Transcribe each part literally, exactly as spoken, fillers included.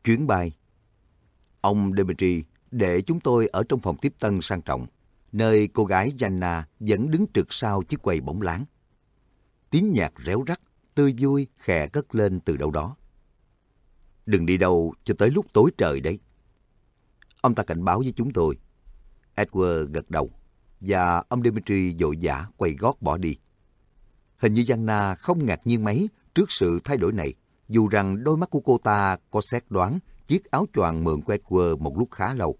chuyến bay. Ông Dmitry để chúng tôi ở trong phòng tiếp tân sang trọng, nơi cô gái Yana vẫn đứng trực sau chiếc quầy bóng láng. Tiếng nhạc réo rắt, tươi vui khè cất lên từ đâu đó. Đừng đi đâu cho tới lúc tối trời đấy. Ông ta cảnh báo với chúng tôi. Edward gật đầu, và ông Dmitry vội vã quay gót bỏ đi. Hình như Yana không ngạc nhiên mấy trước sự thay đổi này, dù rằng đôi mắt của cô ta có xét đoán chiếc áo choàng mượn của Edward một lúc khá lâu.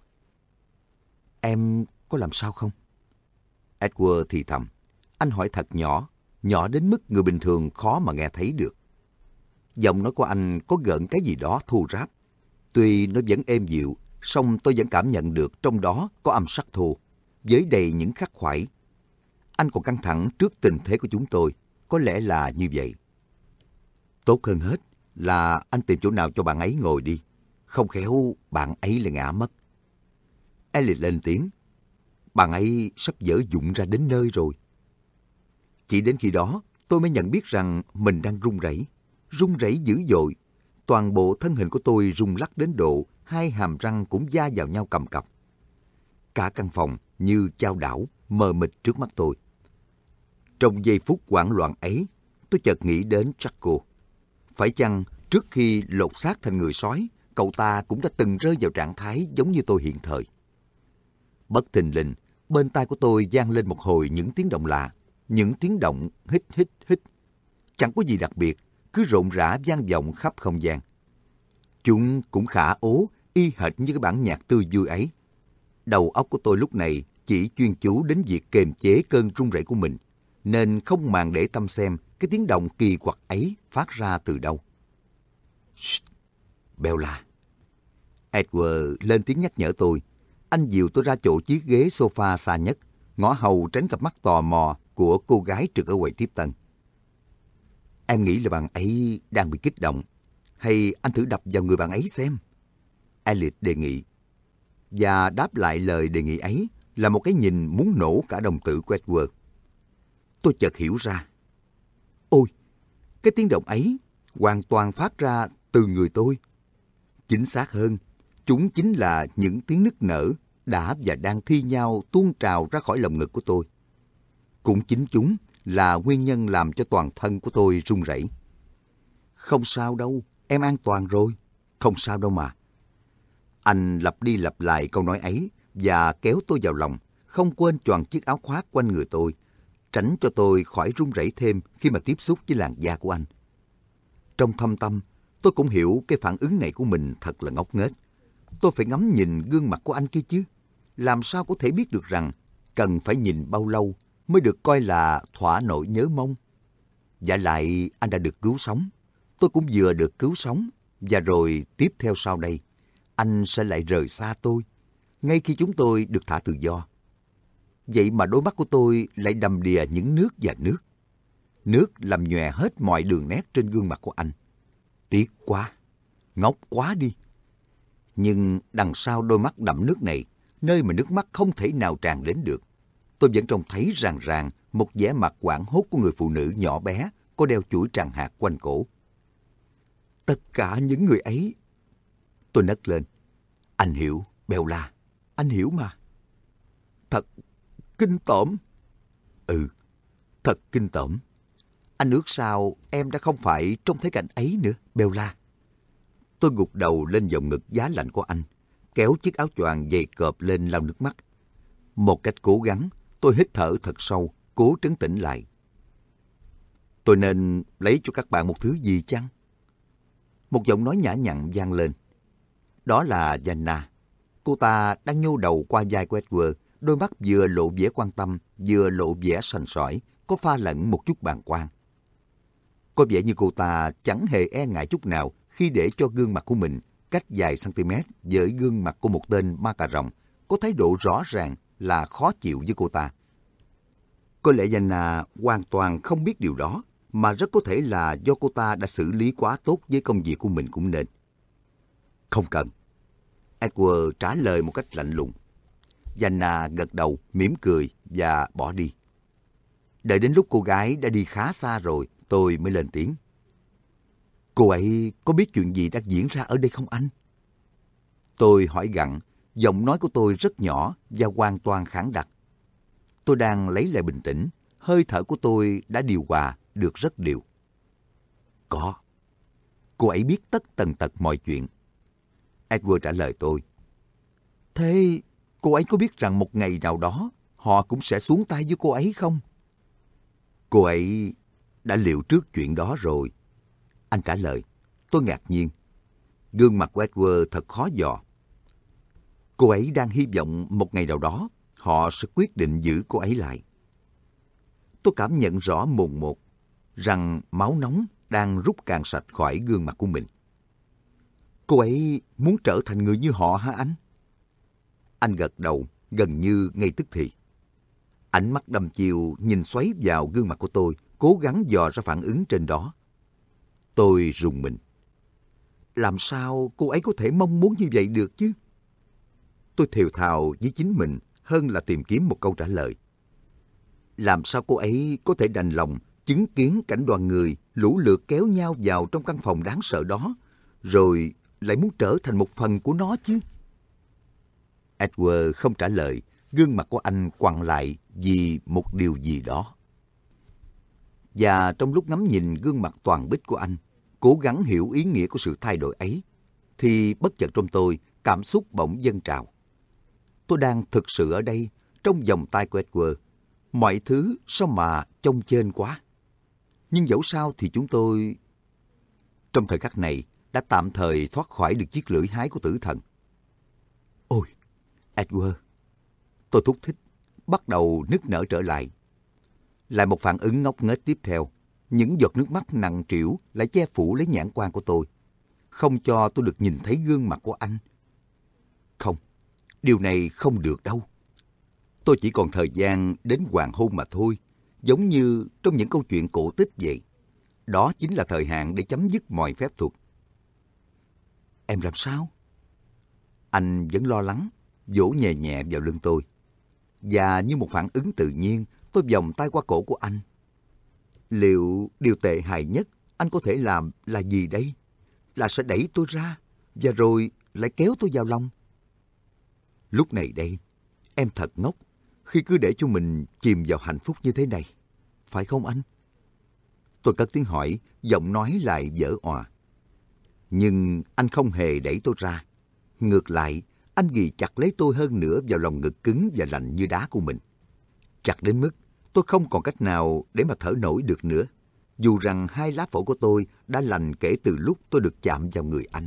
Em có làm sao không? Edward thì thầm. Anh hỏi thật nhỏ, nhỏ đến mức người bình thường khó mà nghe thấy được. Giọng nói của anh có gợn cái gì đó thô ráp. Tuy nó vẫn êm dịu, song tôi vẫn cảm nhận được trong đó có âm sắc thô, với đầy những khắc khoải. Anh còn căng thẳng trước tình thế của chúng tôi, có lẽ là như vậy. Tốt hơn hết là anh tìm chỗ nào cho bạn ấy ngồi đi, không khéo bạn ấy lại ngã mất. Elliot lên tiếng. Bạn ấy sắp dở dụng ra đến nơi rồi. Chỉ đến khi đó, tôi mới nhận biết rằng mình đang run rẩy, run rẩy dữ dội. Toàn bộ thân hình của tôi rung lắc đến độ hai hàm răng cũng va vào nhau cầm cập. Cả căn phòng như chao đảo, mờ mịt trước mắt tôi. Trong giây phút hoảng loạn ấy, tôi chợt nghĩ đến Jaco. Phải chăng trước khi lột xác thành người sói, cậu ta cũng đã từng rơi vào trạng thái giống như tôi hiện thời? Bất thình lình, bên tai của tôi vang lên một hồi những tiếng động lạ, những tiếng động hít hít hít. Chẳng có gì đặc biệt, cứ rộn rã vang vọng khắp không gian. Chúng cũng khả ố, y hệt như cái bản nhạc tươi vui ấy. Đầu óc của tôi lúc này chỉ chuyên chú đến việc kiềm chế cơn run rẩy của mình, nên không màng để tâm xem cái tiếng động kỳ quặc ấy phát ra từ đâu. Shh! Bella! Edward lên tiếng nhắc nhở tôi. Anh dìu tôi ra chỗ chiếc ghế sofa xa nhất, ngó hầu tránh cặp mắt tò mò của cô gái trực ở quầy tiếp tân. Em nghĩ là bạn ấy đang bị kích động, hay anh thử đập vào người bạn ấy xem? Elliot đề nghị. Và đáp lại lời đề nghị ấy là một cái nhìn muốn nổ cả đồng tử của Edward. Tôi chợt hiểu ra. Ôi, cái tiếng động ấy hoàn toàn phát ra từ người tôi. Chính xác hơn, chúng chính là những tiếng nức nở đã và đang thi nhau tuôn trào ra khỏi lồng ngực của tôi. Cũng chính chúng là nguyên nhân làm cho toàn thân của tôi run rẩy. Không sao đâu, em an toàn rồi. Không sao đâu mà. Anh lặp đi lặp lại câu nói ấy và kéo tôi vào lòng, không quên choàng chiếc áo khoác quanh người tôi, tránh cho tôi khỏi run rẩy thêm khi mà tiếp xúc với làn da của anh. Trong thâm tâm, tôi cũng hiểu cái phản ứng này của mình thật là ngốc nghếch. Tôi phải ngắm nhìn gương mặt của anh kia chứ. Làm sao có thể biết được rằng cần phải nhìn bao lâu mới được coi là thỏa nỗi nhớ mong. Và lại anh đã được cứu sống. Tôi cũng vừa được cứu sống. Và rồi tiếp theo sau đây, anh sẽ lại rời xa tôi, ngay khi chúng tôi được thả tự do. Vậy mà đôi mắt của tôi lại đầm đìa những nước và nước. Nước làm nhòe hết mọi đường nét trên gương mặt của anh. Tiếc quá, ngốc quá đi. Nhưng đằng sau đôi mắt đậm nước này, nơi mà nước mắt không thể nào tràn đến được, tôi vẫn trông thấy ràng ràng một vẻ mặt hoảng hốt của người phụ nữ nhỏ bé có đeo chuỗi tràng hạt quanh cổ. Tất cả những người ấy... Tôi nấc lên. Anh hiểu, Bella, anh hiểu mà. Thật kinh tởm. Ừ, thật kinh tởm. Anh ước sao em đã không phải trông thấy cảnh ấy nữa, Bella. Tôi gục đầu lên vòng ngực giá lạnh của anh, kéo chiếc áo choàng dày cộp lên lau nước mắt. Một cách cố gắng, tôi hít thở thật sâu, cố trấn tĩnh lại. Tôi nên lấy cho các bạn một thứ gì chăng? Một giọng nói nhã nhặn vang lên. Đó là Yana. Cô ta đang nhô đầu qua vai của Edward, đôi mắt vừa lộ vẻ quan tâm, vừa lộ vẻ sành sỏi, có pha lẫn một chút bàng quan. Có vẻ như cô ta chẳng hề e ngại chút nào khi để cho gương mặt của mình cách vài cm với gương mặt của một tên ma cà rồng, có thái độ rõ ràng là khó chịu với cô ta. Có lẽ Yana hoàn toàn không biết điều đó, mà rất có thể là do cô ta đã xử lý quá tốt với công việc của mình cũng nên. Không cần. Edward trả lời một cách lạnh lùng. Yana gật đầu, mỉm cười và bỏ đi. Đợi đến lúc cô gái đã đi khá xa rồi, tôi mới lên tiếng. Cô ấy có biết chuyện gì đang diễn ra ở đây không anh? Tôi hỏi gặng, giọng nói của tôi rất nhỏ và hoàn toàn khản đặc. Tôi đang lấy lại bình tĩnh, hơi thở của tôi đã điều hòa được rất đều. Có. Cô ấy biết tất tần tật mọi chuyện. Edward trả lời tôi. Thế cô ấy có biết rằng một ngày nào đó họ cũng sẽ xuống tay với cô ấy không? Cô ấy đã liệu trước chuyện đó rồi. Anh trả lời. Tôi ngạc nhiên. Gương mặt của Edward thật khó dò. Cô ấy đang hy vọng một ngày nào đó họ sẽ quyết định giữ cô ấy lại. Tôi cảm nhận rõ mồn một rằng máu nóng đang rút cạn sạch khỏi gương mặt của mình. Cô ấy muốn trở thành người như họ hả anh? Anh gật đầu gần như ngay tức thì. Ánh mắt đăm chiêu nhìn xoáy vào gương mặt của tôi, cố gắng dò ra phản ứng trên đó. Tôi rùng mình. Làm sao cô ấy có thể mong muốn như vậy được chứ? Tôi thều thào với chính mình hơn là tìm kiếm một câu trả lời. Làm sao cô ấy có thể đành lòng chứng kiến cảnh đoàn người lũ lượt kéo nhau vào trong căn phòng đáng sợ đó, rồi lại muốn trở thành một phần của nó chứ? Edward không trả lời, gương mặt của anh quặn lại vì một điều gì đó. Và trong lúc ngắm nhìn gương mặt toàn bích của anh, cố gắng hiểu ý nghĩa của sự thay đổi ấy, thì bất chợt trong tôi cảm xúc bỗng dâng trào. Tôi đang thực sự ở đây, trong vòng tay của Edward. Mọi thứ sao mà chông chênh quá. Nhưng dẫu sao thì chúng tôi... Trong thời khắc này, đã tạm thời thoát khỏi được chiếc lưỡi hái của tử thần. Ôi, Edward! Tôi thúc thích, bắt đầu nức nở trở lại. Lại một phản ứng ngốc nghếch tiếp theo. Những giọt nước mắt nặng trĩu lại che phủ lấy nhãn quan của tôi, không cho tôi được nhìn thấy gương mặt của anh. Không, điều này không được đâu. Tôi chỉ còn thời gian đến hoàng hôn mà thôi, giống như trong những câu chuyện cổ tích vậy. Đó chính là thời hạn để chấm dứt mọi phép thuật. Em làm sao? Anh vẫn lo lắng, vỗ nhẹ nhẹ vào lưng tôi. Và như một phản ứng tự nhiên, tôi vòng tay qua cổ của anh. Liệu điều tệ hại nhất anh có thể làm là gì đây? Là sẽ đẩy tôi ra, và rồi lại kéo tôi vào lòng. Lúc này đây, em thật ngốc khi cứ để cho mình chìm vào hạnh phúc như thế này. Phải không anh? Tôi cất tiếng hỏi, giọng nói lại vỡ òa. Nhưng anh không hề đẩy tôi ra. Ngược lại, anh ghì chặt lấy tôi hơn nữa vào lòng ngực cứng và lạnh như đá của mình. Chặt đến mức tôi không còn cách nào để mà thở nổi được nữa, dù rằng hai lá phổi của tôi đã lành kể từ lúc tôi được chạm vào người anh.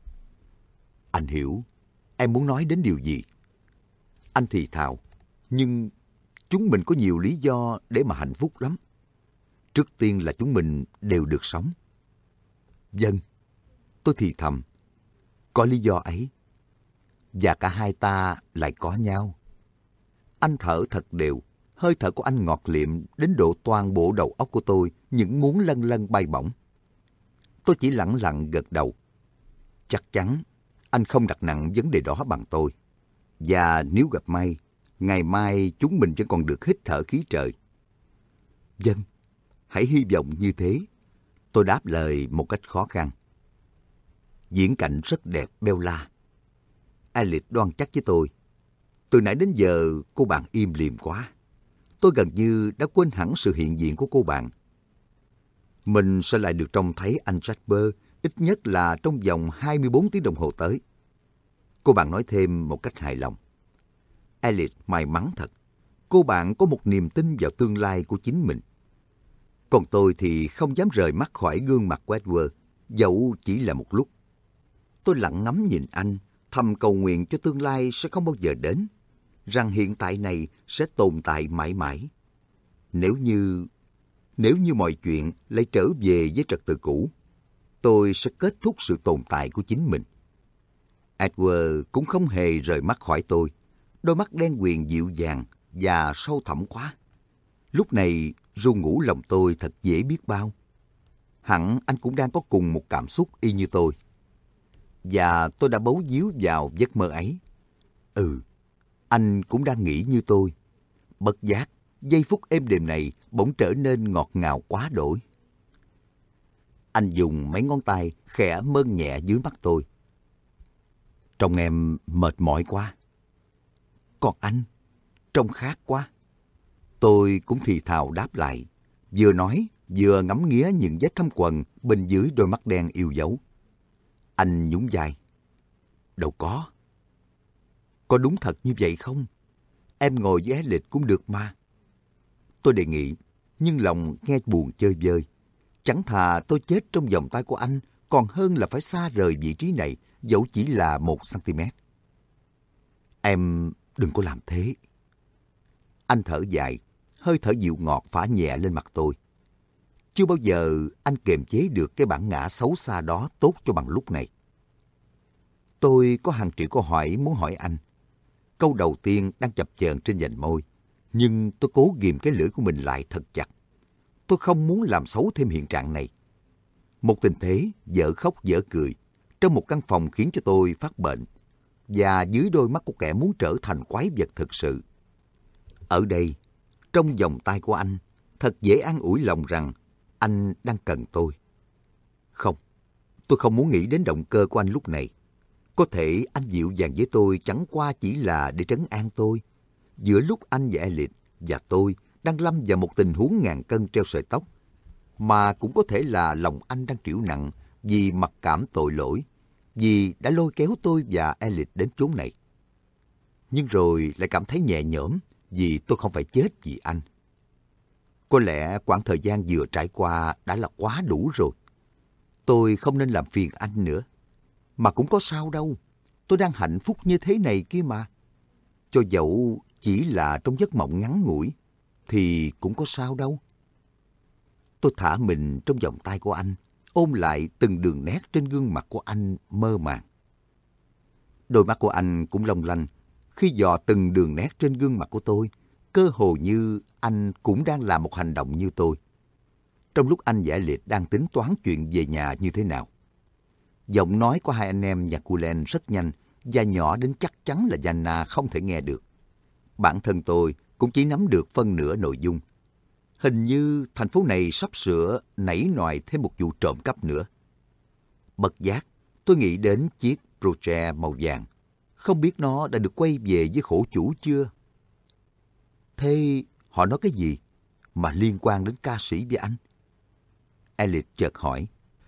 Anh hiểu, em muốn nói đến điều gì? Anh thì thào, nhưng chúng mình có nhiều lý do để mà hạnh phúc lắm. Trước tiên là chúng mình đều được sống. Vâng, tôi thì thầm, có lý do ấy. Và cả hai ta lại có nhau. Anh thở thật đều, hơi thở của anh ngọt liệm đến độ toàn bộ đầu óc của tôi những muốn lân lân bay bổng. Tôi chỉ lẳng lặng gật đầu. Chắc chắn anh không đặt nặng vấn đề đó bằng tôi. Và nếu gặp may, ngày mai chúng mình vẫn còn được hít thở khí trời. Vâng, hãy hy vọng như thế. Tôi đáp lời một cách khó khăn. Diễn cảnh rất đẹp, Bella. Alice đoan chắc với tôi. Từ nãy đến giờ cô bạn im lìm quá. Tôi gần như đã quên hẳn sự hiện diện của cô bạn. Mình sẽ lại được trông thấy anh Jasper ít nhất là trong vòng hai mươi bốn tiếng đồng hồ tới. Cô bạn nói thêm một cách hài lòng. Alice may mắn thật. Cô bạn có một niềm tin vào tương lai của chính mình. Còn tôi thì không dám rời mắt khỏi gương mặt của Edward, dẫu chỉ là một lúc. Tôi lặng ngắm nhìn anh, thầm cầu nguyện cho tương lai sẽ không bao giờ đến, rằng hiện tại này sẽ tồn tại mãi mãi. Nếu như... Nếu như mọi chuyện lại trở về với trật tự cũ, tôi sẽ kết thúc sự tồn tại của chính mình. Edward cũng không hề rời mắt khỏi tôi. Đôi mắt đen huyền dịu dàng và sâu thẳm quá. Lúc này ru ngủ lòng tôi thật dễ biết bao. Hẳn anh cũng đang có cùng một cảm xúc y như tôi. Và tôi đã bấu víu vào giấc mơ ấy. Ừ, anh cũng đang nghĩ như tôi. Bất giác, giây phút êm đềm này bỗng trở nên ngọt ngào quá đổi. Anh dùng mấy ngón tay khẽ mơn nhẹ dưới mắt tôi. Trông em mệt mỏi quá. Còn anh, trông khác quá. Tôi cũng thì thào đáp lại, vừa nói vừa ngắm nghía những vết thâm quần bên dưới đôi mắt đen yêu dấu. Anh nhún vai. Đâu có. Có đúng thật như vậy không? Em ngồi với Elliot cũng được mà. Tôi đề nghị, nhưng lòng nghe buồn chơi vơi. Chẳng thà tôi chết trong vòng tay của anh, còn hơn là phải xa rời vị trí này, dẫu chỉ là một cm. Em đừng có làm thế. Anh thở dài, hơi thở dịu ngọt phả nhẹ lên mặt tôi. Chưa bao giờ anh kiềm chế được cái bản ngã xấu xa đó tốt cho bằng lúc này. Tôi có hàng triệu câu hỏi muốn hỏi anh. Câu đầu tiên đang chập chờn trên vành môi, nhưng tôi cố ghìm cái lưỡi của mình lại thật chặt. Tôi không muốn làm xấu thêm hiện trạng này. Một tình thế dở khóc dở cười trong một căn phòng khiến cho tôi phát bệnh, và dưới đôi mắt của kẻ muốn trở thành quái vật thực sự. Ở đây, trong vòng tay của anh, thật dễ an ủi lòng rằng anh đang cần tôi. Không, tôi không muốn nghĩ đến động cơ của anh lúc này. Có thể anh dịu dàng với tôi chẳng qua chỉ là để trấn an tôi. Giữa lúc anh và Elliot và tôi đang lâm vào một tình huống ngàn cân treo sợi tóc, mà cũng có thể là lòng anh đang trĩu nặng vì mặc cảm tội lỗi, vì đã lôi kéo tôi và Elliot đến chốn này. Nhưng rồi lại cảm thấy nhẹ nhõm vì tôi không phải chết vì anh. Có lẽ quãng thời gian vừa trải qua đã là quá đủ rồi. Tôi không nên làm phiền anh nữa. Mà cũng có sao đâu. Tôi đang hạnh phúc như thế này kia mà. Cho dẫu chỉ là trong giấc mộng ngắn ngủi, thì cũng có sao đâu. Tôi thả mình trong vòng tay của anh, ôm lại từng đường nét trên gương mặt của anh mơ màng. Đôi mắt của anh cũng long lanh khi dò từng đường nét trên gương mặt của tôi, cơ hồ như anh cũng đang làm một hành động như tôi. Trong lúc anh và Elliot đang tính toán chuyện về nhà như thế nào. Giọng nói của hai anh em nhà Cullen rất nhanh và nhỏ đến chắc chắn là Jana không thể nghe được. Bản thân tôi cũng chỉ nắm được phân nửa nội dung. Hình như thành phố này sắp sửa nảy nòi thêm một vụ trộm cắp nữa. Bất giác, tôi nghĩ đến chiếc Porsche màu vàng. Không biết nó đã được quay về với khổ chủ chưa? Thế họ nói cái gì mà liên quan đến ca sĩ với anh? Elliot chợt hỏi.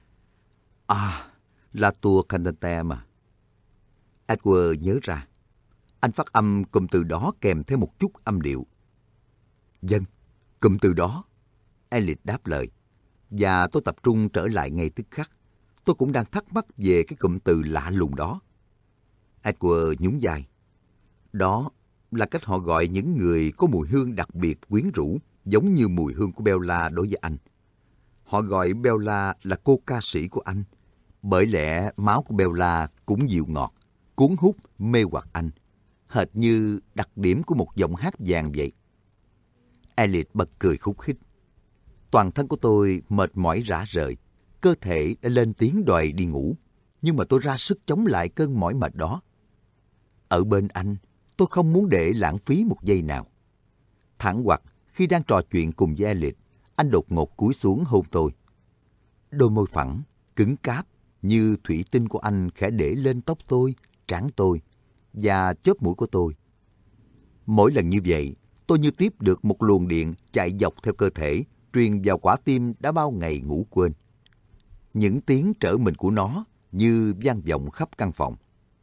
À, là tour cantante mà. Edward nhớ ra. Anh phát âm cụm từ đó kèm theo một chút âm điệu. Vâng, cụm từ đó. Elliot đáp lời. Và tôi tập trung trở lại ngay tức khắc. Tôi cũng đang thắc mắc về cái cụm từ lạ lùng đó. Edward nhún vai. Đó là cách họ gọi những người có mùi hương đặc biệt quyến rũ, giống như mùi hương của Bella đối với anh. Họ gọi Bella là cô ca sĩ của anh, bởi lẽ máu của Bella cũng dịu ngọt, cuốn hút, mê hoặc anh, hệt như đặc điểm của một giọng hát vàng vậy. Elliot bật cười khúc khích. Toàn thân của tôi mệt mỏi rã rời, cơ thể đã lên tiếng đòi đi ngủ, nhưng mà tôi ra sức chống lại cơn mỏi mệt đó. Ở bên anh, tôi không muốn để lãng phí một giây nào. Thẳng hoặc khi đang trò chuyện cùng với Elliot, anh đột ngột cúi xuống hôn tôi. Đôi môi phẳng, cứng cáp như thủy tinh của anh khẽ để lên tóc tôi, trán tôi và chóp mũi của tôi. Mỗi lần như vậy, tôi như tiếp được một luồng điện chạy dọc theo cơ thể, truyền vào quả tim đã bao ngày ngủ quên. Những tiếng trở mình của nó như vang vọng khắp căn phòng.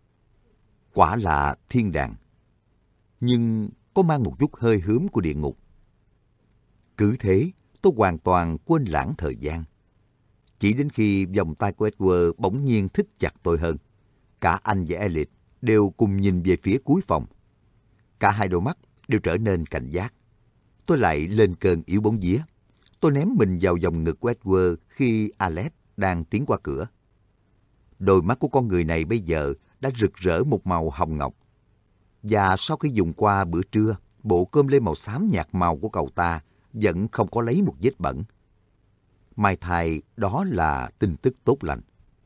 Quả là thiên đàng, nhưng có mang một chút hơi hướm của địa ngục. Cứ thế, tôi hoàn toàn quên lãng thời gian. Chỉ đến khi vòng tay của Edward bỗng nhiên thích chặt tôi hơn, cả anh và Elliot đều cùng nhìn về phía cuối phòng. Cả hai đôi mắt đều trở nên cảnh giác. Tôi lại lên cơn yếu bóng vía. Tôi ném mình vào vòng ngực của Edward khi Alex đang tiến qua cửa. Đôi mắt của con người này bây giờ đã rực rỡ một màu hồng ngọc. Và sau khi dùng qua bữa trưa, bộ cơm lê màu xám nhạt màu của cậu ta vẫn không có lấy một vết bẩn. May thay đó là tin tức tốt lành.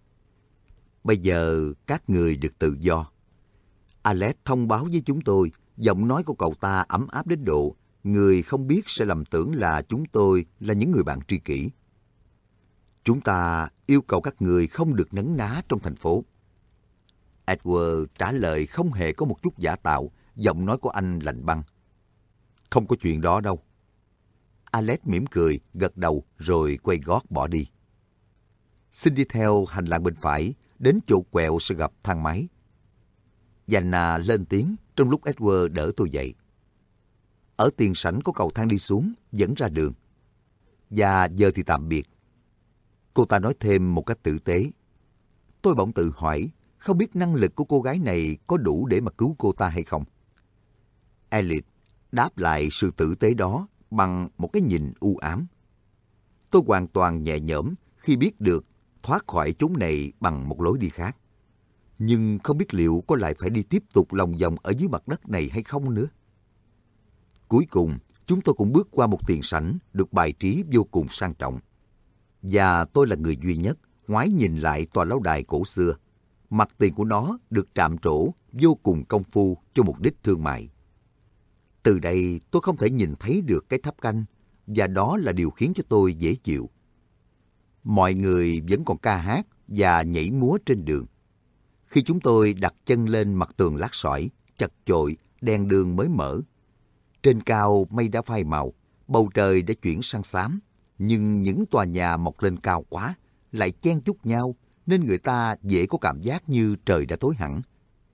Bây giờ các người được tự do. Alex thông báo với chúng tôi, giọng nói của cậu ta ấm áp đến độ người không biết sẽ lầm tưởng là chúng tôi là những người bạn tri kỷ. Chúng ta yêu cầu các người không được nấn ná trong thành phố. Edward trả lời không hề có một chút giả tạo, giọng nói của anh lạnh băng. Không có chuyện đó đâu. Alex mỉm cười, gật đầu rồi quay gót bỏ đi. Xin đi theo hành lang bên phải, đến chỗ quẹo sẽ gặp thang máy. Gianna lên tiếng trong lúc Edward đỡ tôi dậy. Ở tiền sảnh có cầu thang đi xuống, dẫn ra đường. Và giờ thì tạm biệt. Cô ta nói thêm một cách tử tế. Tôi bỗng tự hỏi, không biết năng lực của cô gái này có đủ để mà cứu cô ta hay không. Elliot đáp lại sự tử tế đó bằng một cái nhìn u ám. Tôi hoàn toàn nhẹ nhõm khi biết được thoát khỏi chốn này bằng một lối đi khác. Nhưng không biết liệu có lại phải đi tiếp tục lòng vòng ở dưới mặt đất này hay không nữa. Cuối cùng, chúng tôi cũng bước qua một tiền sảnh được bài trí vô cùng sang trọng. Và tôi là người duy nhất ngoái nhìn lại tòa lâu đài cổ xưa. Mặt tiền của nó được trạm trổ vô cùng công phu cho mục đích thương mại. Từ đây tôi không thể nhìn thấy được cái tháp canh, và đó là điều khiến cho tôi dễ chịu. Mọi người vẫn còn ca hát và nhảy múa trên đường. Khi chúng tôi đặt chân lên mặt tường lát sỏi, chật chội, đèn đường mới mở. Trên cao mây đã phai màu, bầu trời đã chuyển sang xám, nhưng những tòa nhà mọc lên cao quá, lại chen chúc nhau, nên người ta dễ có cảm giác như trời đã tối hẳn.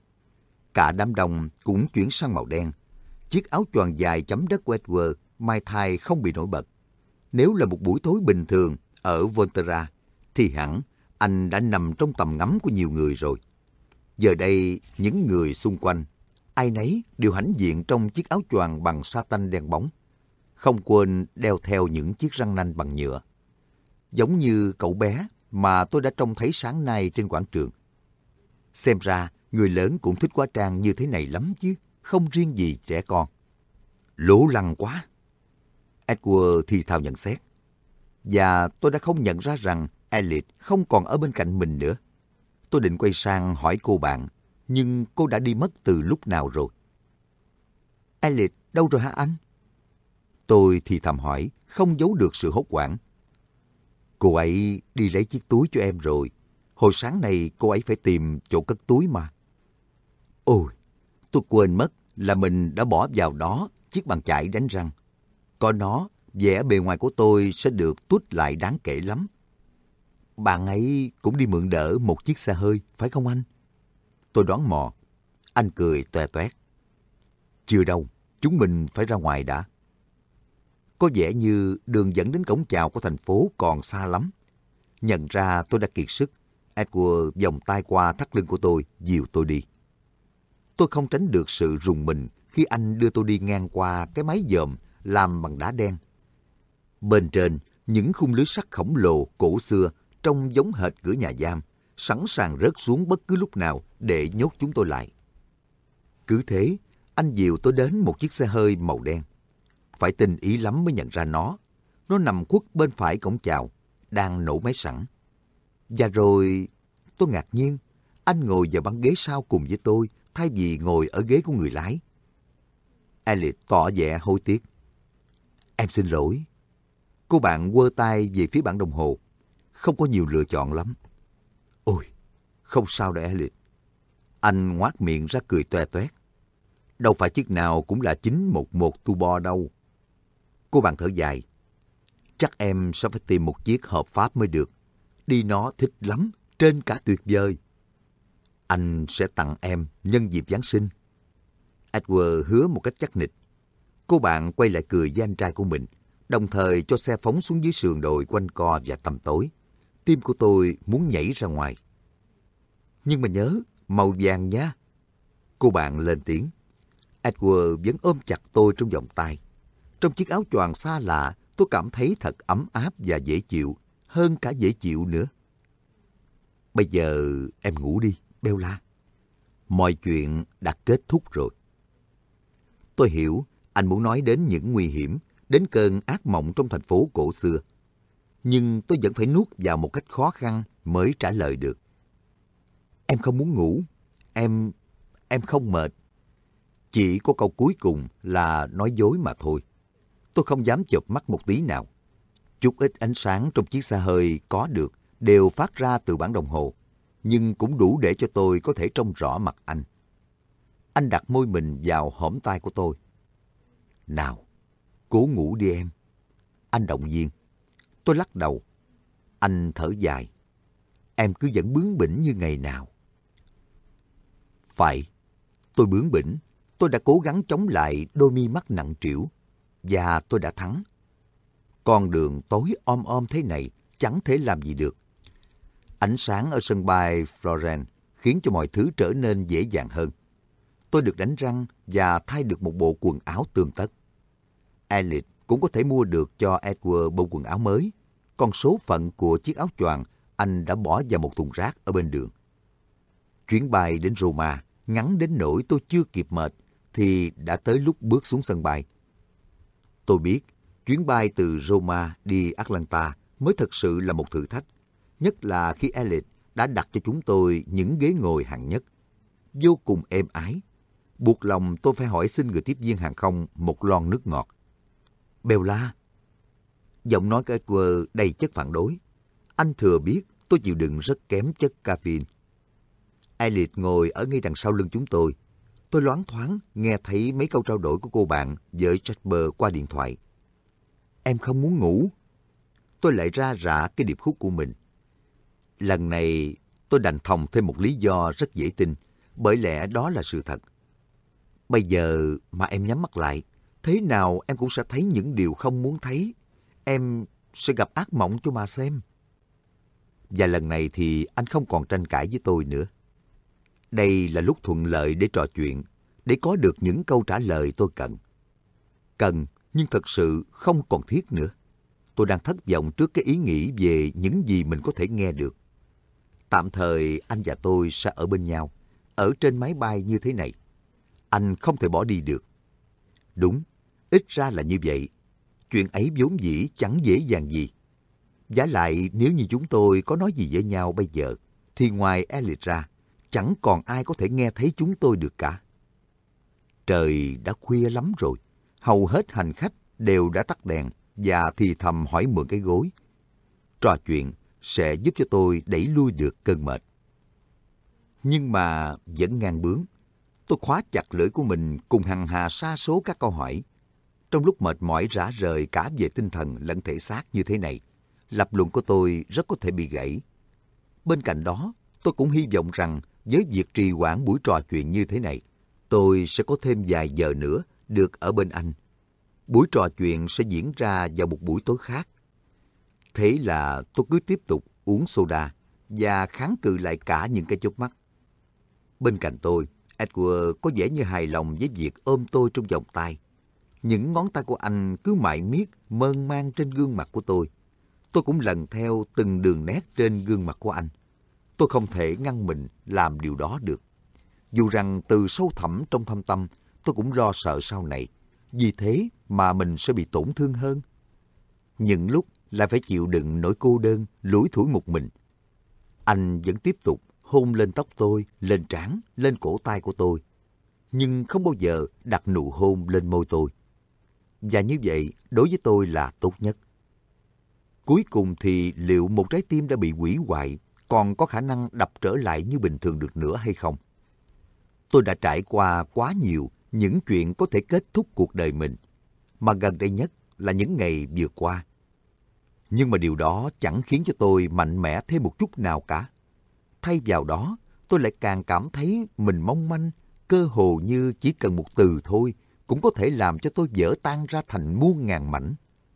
Cả đám đông cũng chuyển sang màu đen. Chiếc áo choàng dài chấm đất của Edward mai thai không bị nổi bật. Nếu là một buổi tối bình thường ở Volterra, thì hẳn anh đã nằm trong tầm ngắm của nhiều người rồi. Giờ đây, những người xung quanh, ai nấy đều hãnh diện trong chiếc áo choàng bằng sa tanh đen bóng, không quên đeo theo những chiếc răng nanh bằng nhựa. Giống như cậu bé mà tôi đã trông thấy sáng nay trên quảng trường. Xem ra, người lớn cũng thích hóa trang như thế này lắm chứ, không riêng gì trẻ con. Lố lăng quá! Edward thì thào nhận xét. Và tôi đã không nhận ra rằng Elliot không còn ở bên cạnh mình nữa. Tôi định quay sang hỏi cô bạn, nhưng cô đã đi mất từ lúc nào rồi. Elliot đâu rồi hả anh? Tôi thì thầm hỏi, không giấu được sự hốt hoảng. Cô ấy đi lấy chiếc túi cho em rồi. Hồi sáng nay cô ấy phải tìm chỗ cất túi mà. Ôi, tôi quên mất là mình đã bỏ vào đó chiếc bàn chải đánh răng. Có nó, vẻ bề ngoài của tôi sẽ được tuốt lại đáng kể lắm. Bạn ấy cũng đi mượn đỡ một chiếc xe hơi, phải không anh? Tôi đoán mò. Anh cười toe toét. Chưa đâu, chúng mình phải ra ngoài đã. Có vẻ như đường dẫn đến cổng chào của thành phố còn xa lắm. Nhận ra tôi đã kiệt sức, Edward vòng tay qua thắt lưng của tôi, dìu tôi đi. Tôi không tránh được sự rùng mình khi anh đưa tôi đi ngang qua cái mái dòm làm bằng đá đen. Bên trên, những khung lưới sắt khổng lồ cổ xưa trông giống hệt cửa nhà giam, sẵn sàng rớt xuống bất cứ lúc nào để nhốt chúng tôi lại. Cứ thế, anh dìu tôi đến một chiếc xe hơi màu đen. Phải tinh ý lắm mới nhận ra nó. Nó nằm khuất bên phải cổng chào, đang nổ máy sẵn. Và rồi, tôi ngạc nhiên, anh ngồi vào băng ghế sau cùng với tôi, thay vì ngồi ở ghế của người lái. Elliot tỏ vẻ hối tiếc. Em xin lỗi. Cô bạn quơ tay về phía bảng đồng hồ. Không có nhiều lựa chọn lắm. Ôi, không sao đâu Elliot. Anh ngoác miệng ra cười toe toét. Đâu phải chiếc nào cũng là chín một một turbo đâu. Cô bạn thở dài. Chắc em sẽ phải tìm một chiếc hợp pháp mới được. Đi nó thích lắm, trên cả tuyệt vời. Anh sẽ tặng em nhân dịp Giáng sinh. Edward hứa một cách chắc nịch. Cô bạn quay lại cười với anh trai của mình, đồng thời cho xe phóng xuống dưới sườn đồi quanh co và tăm tối. Tim của tôi muốn nhảy ra ngoài. Nhưng mà nhớ, màu vàng nha. Cô bạn lên tiếng. Edward vẫn ôm chặt tôi trong vòng tay. Trong chiếc áo choàng xa lạ, tôi cảm thấy thật ấm áp và dễ chịu, hơn cả dễ chịu nữa. Bây giờ em ngủ đi, Bella. Mọi chuyện đã kết thúc rồi. Tôi hiểu anh muốn nói đến những nguy hiểm, đến cơn ác mộng trong thành phố cổ xưa. Nhưng tôi vẫn phải nuốt vào một cách khó khăn mới trả lời được. Em không muốn ngủ. Em... em không mệt. Chỉ có câu cuối cùng là nói dối mà thôi. Tôi không dám chợp mắt một tí nào. Chút ít ánh sáng trong chiếc xe hơi có được đều phát ra từ bảng đồng hồ. nhưng cũng đủ để cho tôi có thể trông rõ mặt anh. Anh đặt môi mình vào hõm tai của tôi. Nào, cố ngủ đi em. Anh động viên. Tôi lắc đầu. Anh thở dài. Em cứ vẫn bướng bỉnh như ngày nào. Phải, tôi bướng bỉnh. Tôi đã cố gắng chống lại đôi mi mắt nặng trĩu. Và tôi đã thắng. Con đường tối om om thế này chẳng thể làm gì được. Ánh sáng ở sân bay Florence khiến cho mọi thứ trở nên dễ dàng hơn. Tôi được đánh răng và thay được một bộ quần áo tươm tất. Elliot cũng có thể mua được cho Edward bộ quần áo mới, còn số phận của chiếc áo choàng anh đã bỏ vào một thùng rác ở bên đường. Chuyến bay đến Roma ngắn đến nỗi tôi chưa kịp mệt thì đã tới lúc bước xuống sân bay. Tôi biết chuyến bay từ Roma đi Atlanta mới thực sự là một thử thách, nhất là khi Elliot đã đặt cho chúng tôi những ghế ngồi hạng nhất, vô cùng êm ái. Buộc lòng tôi phải hỏi xin người tiếp viên hàng không một lon nước ngọt. Bella. Giọng nói của Edward đầy chất phản đối. Anh thừa biết tôi chịu đựng rất kém chất caffeine. Elliot ngồi ở ngay đằng sau lưng chúng tôi. Tôi loáng thoáng nghe thấy mấy câu trao đổi của cô bạn với Jasper qua điện thoại. Em không muốn ngủ. Tôi lại ra rã cái điệp khúc của mình. Lần này tôi đành thòng thêm một lý do rất dễ tin, bởi lẽ đó là sự thật. Bây giờ mà em nhắm mắt lại, thế nào em cũng sẽ thấy những điều không muốn thấy. Em sẽ gặp ác mộng cho mà xem. Và lần này thì anh không còn tranh cãi với tôi nữa. Đây là lúc thuận lợi để trò chuyện, để có được những câu trả lời tôi cần. Cần, nhưng thật sự không còn thiết nữa. Tôi đang thất vọng trước cái ý nghĩ về những gì mình có thể nghe được. Tạm thời anh và tôi sẽ ở bên nhau, ở trên máy bay như thế này. Anh không thể bỏ đi được. Đúng, ít ra là như vậy. Chuyện ấy vốn dĩ chẳng dễ dàng gì. Vả lại nếu như chúng tôi có nói gì với nhau bây giờ, thì ngoài Elliot ra, chẳng còn ai có thể nghe thấy chúng tôi được cả. Trời đã khuya lắm rồi. Hầu hết hành khách đều đã tắt đèn và thì thầm hỏi mượn cái gối. Trò chuyện sẽ giúp cho tôi đẩy lui được cơn mệt. Nhưng mà vẫn ngang bướng. Tôi khóa chặt lưỡi của mình cùng hằng hà sa số các câu hỏi. Trong lúc mệt mỏi rã rời cả về tinh thần lẫn thể xác như thế này, lập luận của tôi rất có thể bị gãy. Bên cạnh đó, tôi cũng hy vọng rằng với việc trì hoãn buổi trò chuyện như thế này, tôi sẽ có thêm vài giờ nữa được ở bên anh. Buổi trò chuyện sẽ diễn ra vào một buổi tối khác. Thế là tôi cứ tiếp tục uống soda và kháng cự lại cả những cái chớp mắt. Bên cạnh tôi, Edward có vẻ như hài lòng với việc ôm tôi trong vòng tay. Những ngón tay của anh cứ mải miết mơn man trên gương mặt của tôi. Tôi cũng lần theo từng đường nét trên gương mặt của anh. Tôi không thể ngăn mình làm điều đó được. Dù rằng từ sâu thẳm trong thâm tâm, tôi cũng lo sợ sau này. Vì thế mà mình sẽ bị tổn thương hơn. Những lúc lại phải chịu đựng nỗi cô đơn, lủi thủi một mình. Anh vẫn tiếp tục hôn lên tóc tôi, lên trán, lên cổ tay của tôi. Nhưng không bao giờ đặt nụ hôn lên môi tôi. Và như vậy, đối với tôi là tốt nhất. Cuối cùng thì liệu một trái tim đã bị hủy hoại còn có khả năng đập trở lại như bình thường được nữa hay không? Tôi đã trải qua quá nhiều những chuyện có thể kết thúc cuộc đời mình, mà gần đây nhất là những ngày vừa qua. Nhưng mà điều đó chẳng khiến cho tôi mạnh mẽ thêm một chút nào cả. Thay vào đó, tôi lại càng cảm thấy mình mong manh, cơ hồ như chỉ cần một từ thôi cũng có thể làm cho tôi vỡ tan ra thành muôn ngàn mảnh.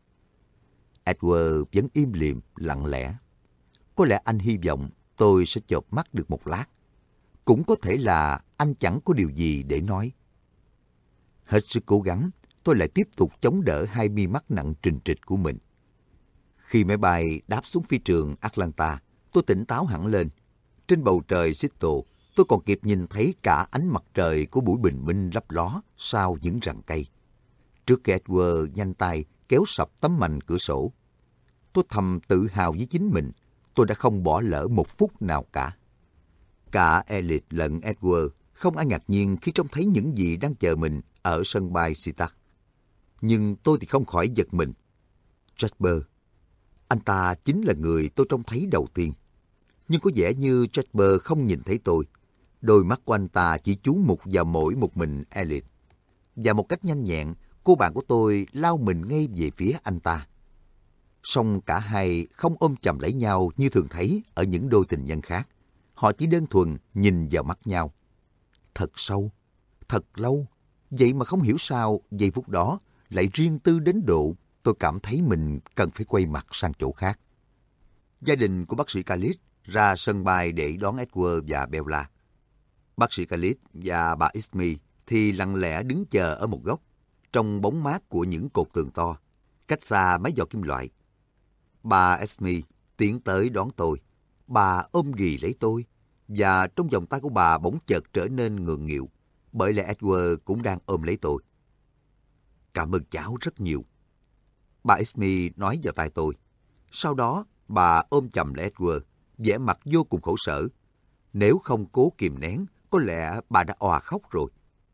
Edward vẫn im lìm, lặng lẽ. Có lẽ anh hy vọng tôi sẽ chợp mắt được một lát. Cũng có thể là anh chẳng có điều gì để nói. Hết sức cố gắng, tôi lại tiếp tục chống đỡ hai mi mắt nặng trịch trịch của mình. Khi máy bay đáp xuống phi trường Atlanta, tôi tỉnh táo hẳn lên. Trên bầu trời Seattle, tôi còn kịp nhìn thấy cả ánh mặt trời của buổi bình minh lấp ló sau những rặng cây. Trước khi Edward nhanh tay kéo sập tấm mành cửa sổ, tôi thầm tự hào với chính mình, tôi đã không bỏ lỡ một phút nào cả. Cả Elliot lẫn Edward không ai ngạc nhiên khi trông thấy những gì đang chờ mình ở sân bay SeaTac. Nhưng tôi thì không khỏi giật mình. Jasper, anh ta chính là người tôi trông thấy đầu tiên. nhưng có vẻ như Jasper không nhìn thấy tôi. Đôi mắt của anh ta chỉ chú mục vào mỗi một mình Elliot. Và một cách nhanh nhẹn, cô bạn của tôi lao mình ngay về phía anh ta. Song cả hai không ôm chầm lấy nhau như thường thấy ở những đôi tình nhân khác. Họ chỉ đơn thuần nhìn vào mắt nhau. Thật sâu, thật lâu, vậy mà không hiểu sao giây phút đó lại riêng tư đến độ tôi cảm thấy mình cần phải quay mặt sang chỗ khác. Gia đình của bác sĩ Khalid ra sân bay để đón Edward và Bella. Bác sĩ Khalid và bà Isme thì lặng lẽ đứng chờ ở một góc, trong bóng mát của những cột tường to, cách xa mấy giò kim loại. Bà Isme tiến tới đón tôi. Bà ôm ghì lấy tôi, và trong vòng tay của bà bỗng chợt trở nên ngượng nghịu, bởi lẽ Edward cũng đang ôm lấy tôi. Cảm ơn cháu rất nhiều, bà Isme nói vào tai tôi. Sau đó, bà ôm chầm lấy Edward, vẻ mặt vô cùng khổ sở. Nếu không cố kìm nén, có lẽ bà đã òa khóc rồi.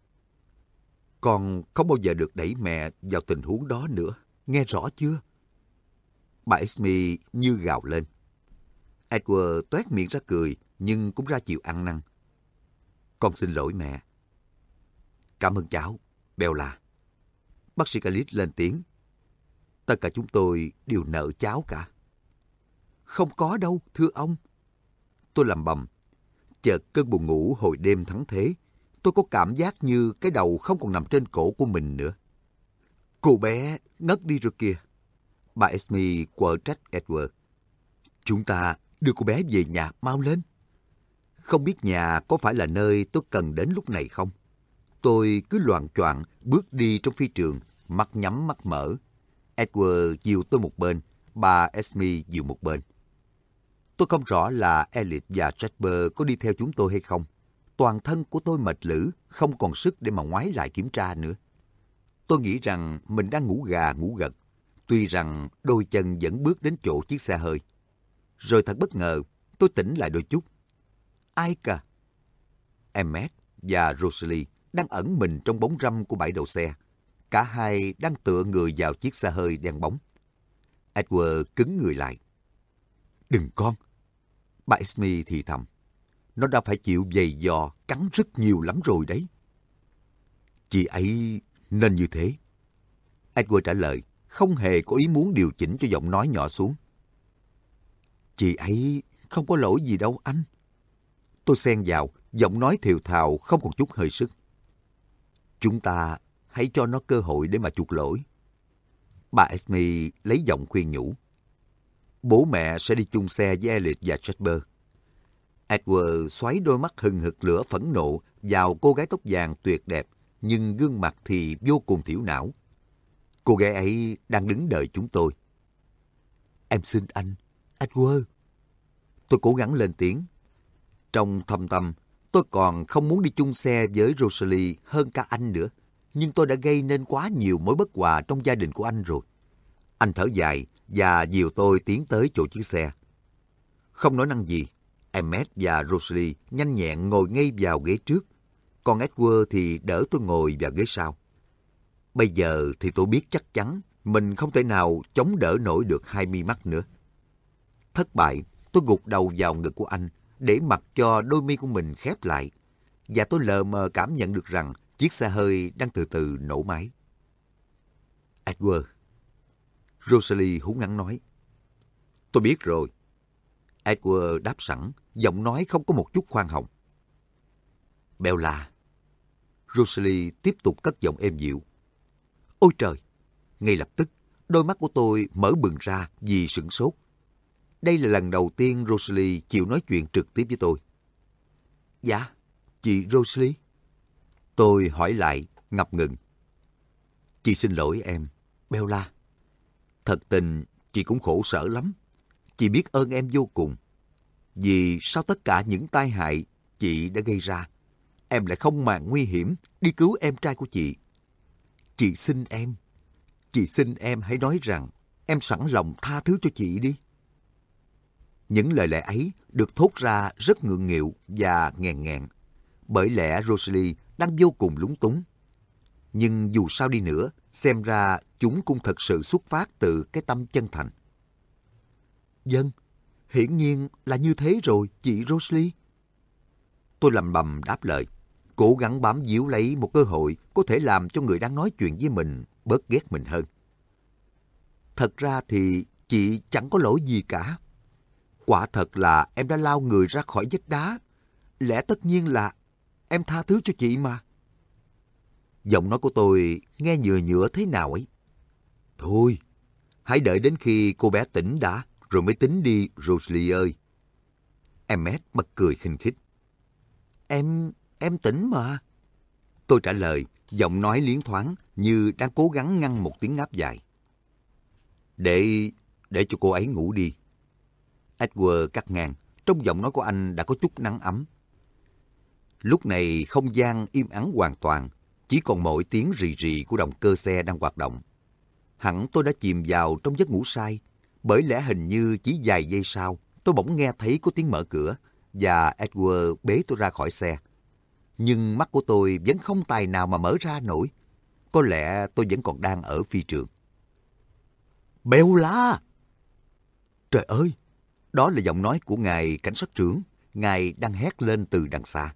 Con không bao giờ được đẩy mẹ vào tình huống đó nữa, nghe rõ chưa? Bà Isme như gào lên. Edward toét miệng ra cười, nhưng cũng ra chịu ăn năn. Con xin lỗi mẹ. Cảm ơn cháu, Bella. Bác sĩ Khalid lên tiếng. Tất cả chúng tôi đều nợ cháu cả. Không có đâu, thưa ông. Tôi lầm bầm. Chợt cơn buồn ngủ hồi đêm thắng thế. Tôi có cảm giác như cái đầu không còn nằm trên cổ của mình nữa. Cô bé ngất đi rồi kìa. Bà Esme quở trách Edward. Chúng ta đưa cô bé về nhà mau lên. Không biết nhà có phải là nơi tôi cần đến lúc này không? Tôi cứ loạng choạng bước đi trong phi trường, mắt nhắm mắt mở. Edward dìu tôi một bên, bà Esme dìu một bên. Tôi không rõ là Elliot và Jasper có đi theo chúng tôi hay không. Toàn thân của tôi mệt lử, không còn sức để mà ngoái lại kiểm tra nữa. Tôi nghĩ rằng mình đang ngủ gà ngủ gật, tuy rằng đôi chân vẫn bước đến chỗ chiếc xe hơi. Rồi thật bất ngờ, tôi tỉnh lại đôi chút. Ai cả? Emmet và Rosalie đang ẩn mình trong bóng râm của bãi đậu xe. Cả hai đang tựa người vào chiếc xe hơi đen bóng. Edward cứng người lại. Đừng con. Bà Esme thì thầm. Nó đã phải chịu giày giò, cắn rất nhiều lắm rồi đấy. Chị ấy nên như thế. Edward trả lời, không hề có ý muốn điều chỉnh cho giọng nói nhỏ xuống. Chị ấy không có lỗi gì đâu anh. Tôi xen vào, giọng nói thều thào không còn chút hơi sức. Chúng ta hãy cho nó cơ hội để mà chuộc lỗi. Bà Esme lấy giọng khuyên nhủ. Bố mẹ sẽ đi chung xe với Elliot và Jasper. Edward xoáy đôi mắt hừng hực lửa phẫn nộ vào cô gái tóc vàng tuyệt đẹp, nhưng gương mặt thì vô cùng thiểu não. Cô gái ấy đang đứng đợi chúng tôi. Em xin anh, Edward. Tôi cố gắng lên tiếng. Trong thâm tâm, tôi còn không muốn đi chung xe với Rosalie hơn cả anh nữa. Nhưng tôi đã gây nên quá nhiều mối bất hòa trong gia đình của anh rồi. Anh thở dài và dìu tôi tiến tới chỗ chiếc xe. Không nói năng gì, Emmet và Rosalie nhanh nhẹn ngồi ngay vào ghế trước. Còn Edward thì đỡ tôi ngồi vào ghế sau. Bây giờ thì tôi biết chắc chắn mình không thể nào chống đỡ nổi được hai mi mắt nữa. Thất bại, tôi gục đầu vào ngực của anh để mặc cho đôi mi của mình khép lại. Và tôi lờ mờ cảm nhận được rằng chiếc xe hơi đang từ từ nổ máy. Edward. Rosalie húng hắng nói. Tôi biết rồi. Edward đáp sẵn, giọng nói không có một chút khoan hồng. Bella. Rosalie tiếp tục cất giọng êm dịu. Ôi trời! Ngay lập tức, đôi mắt của tôi mở bừng ra vì sửng sốt. Đây là lần đầu tiên Rosalie chịu nói chuyện trực tiếp với tôi. Dạ, chị Rosalie? Tôi hỏi lại, ngập ngừng. Chị xin lỗi em, Bella. Thật tình, chị cũng khổ sở lắm. Chị biết ơn em vô cùng. Vì sau tất cả những tai hại chị đã gây ra, em lại không màng nguy hiểm đi cứu em trai của chị. Chị xin em, chị xin em hãy nói rằng em sẵn lòng tha thứ cho chị đi. Những lời lẽ ấy được thốt ra rất ngượng nghịu và nghèn nghẹn, bởi lẽ Rosalie đang vô cùng lúng túng. Nhưng dù sao đi nữa, xem ra chúng cũng thật sự xuất phát từ cái tâm chân thành. Vâng, Hiển nhiên là như thế rồi, chị Rosalie. Tôi lầm bầm đáp lời, cố gắng bám víu lấy một cơ hội có thể làm cho người đang nói chuyện với mình bớt ghét mình hơn. Thật ra thì chị chẳng có lỗi gì cả. Quả thật là em đã lao người ra khỏi vách đá. Lẽ tất nhiên là em tha thứ cho chị mà. Giọng nói của tôi nghe nhựa nhựa thế nào ấy. Thôi, hãy đợi đến khi cô bé tỉnh đã, rồi mới tính đi, Rosalie ơi. Emmet bật cười khinh khích. Em, em tỉnh mà. Tôi trả lời, giọng nói liến thoáng như đang cố gắng ngăn một tiếng ngáp dài. Để, để cho cô ấy ngủ đi. Edward cắt ngang, trong giọng nói của anh đã có chút nắng ấm. Lúc này không gian im ắng hoàn toàn, chỉ còn mỗi tiếng rì rì của động cơ xe đang hoạt động. Hẳn tôi đã chìm vào trong giấc ngủ say, bởi lẽ hình như chỉ vài giây sau, tôi bỗng nghe thấy có tiếng mở cửa, và Edward bế tôi ra khỏi xe. Nhưng mắt của tôi vẫn không tài nào mà mở ra nổi. Có lẽ tôi vẫn còn đang ở phi trường. Bella! Trời ơi! Đó là giọng nói của ngài cảnh sát trưởng. Ngài đang hét lên từ đằng xa.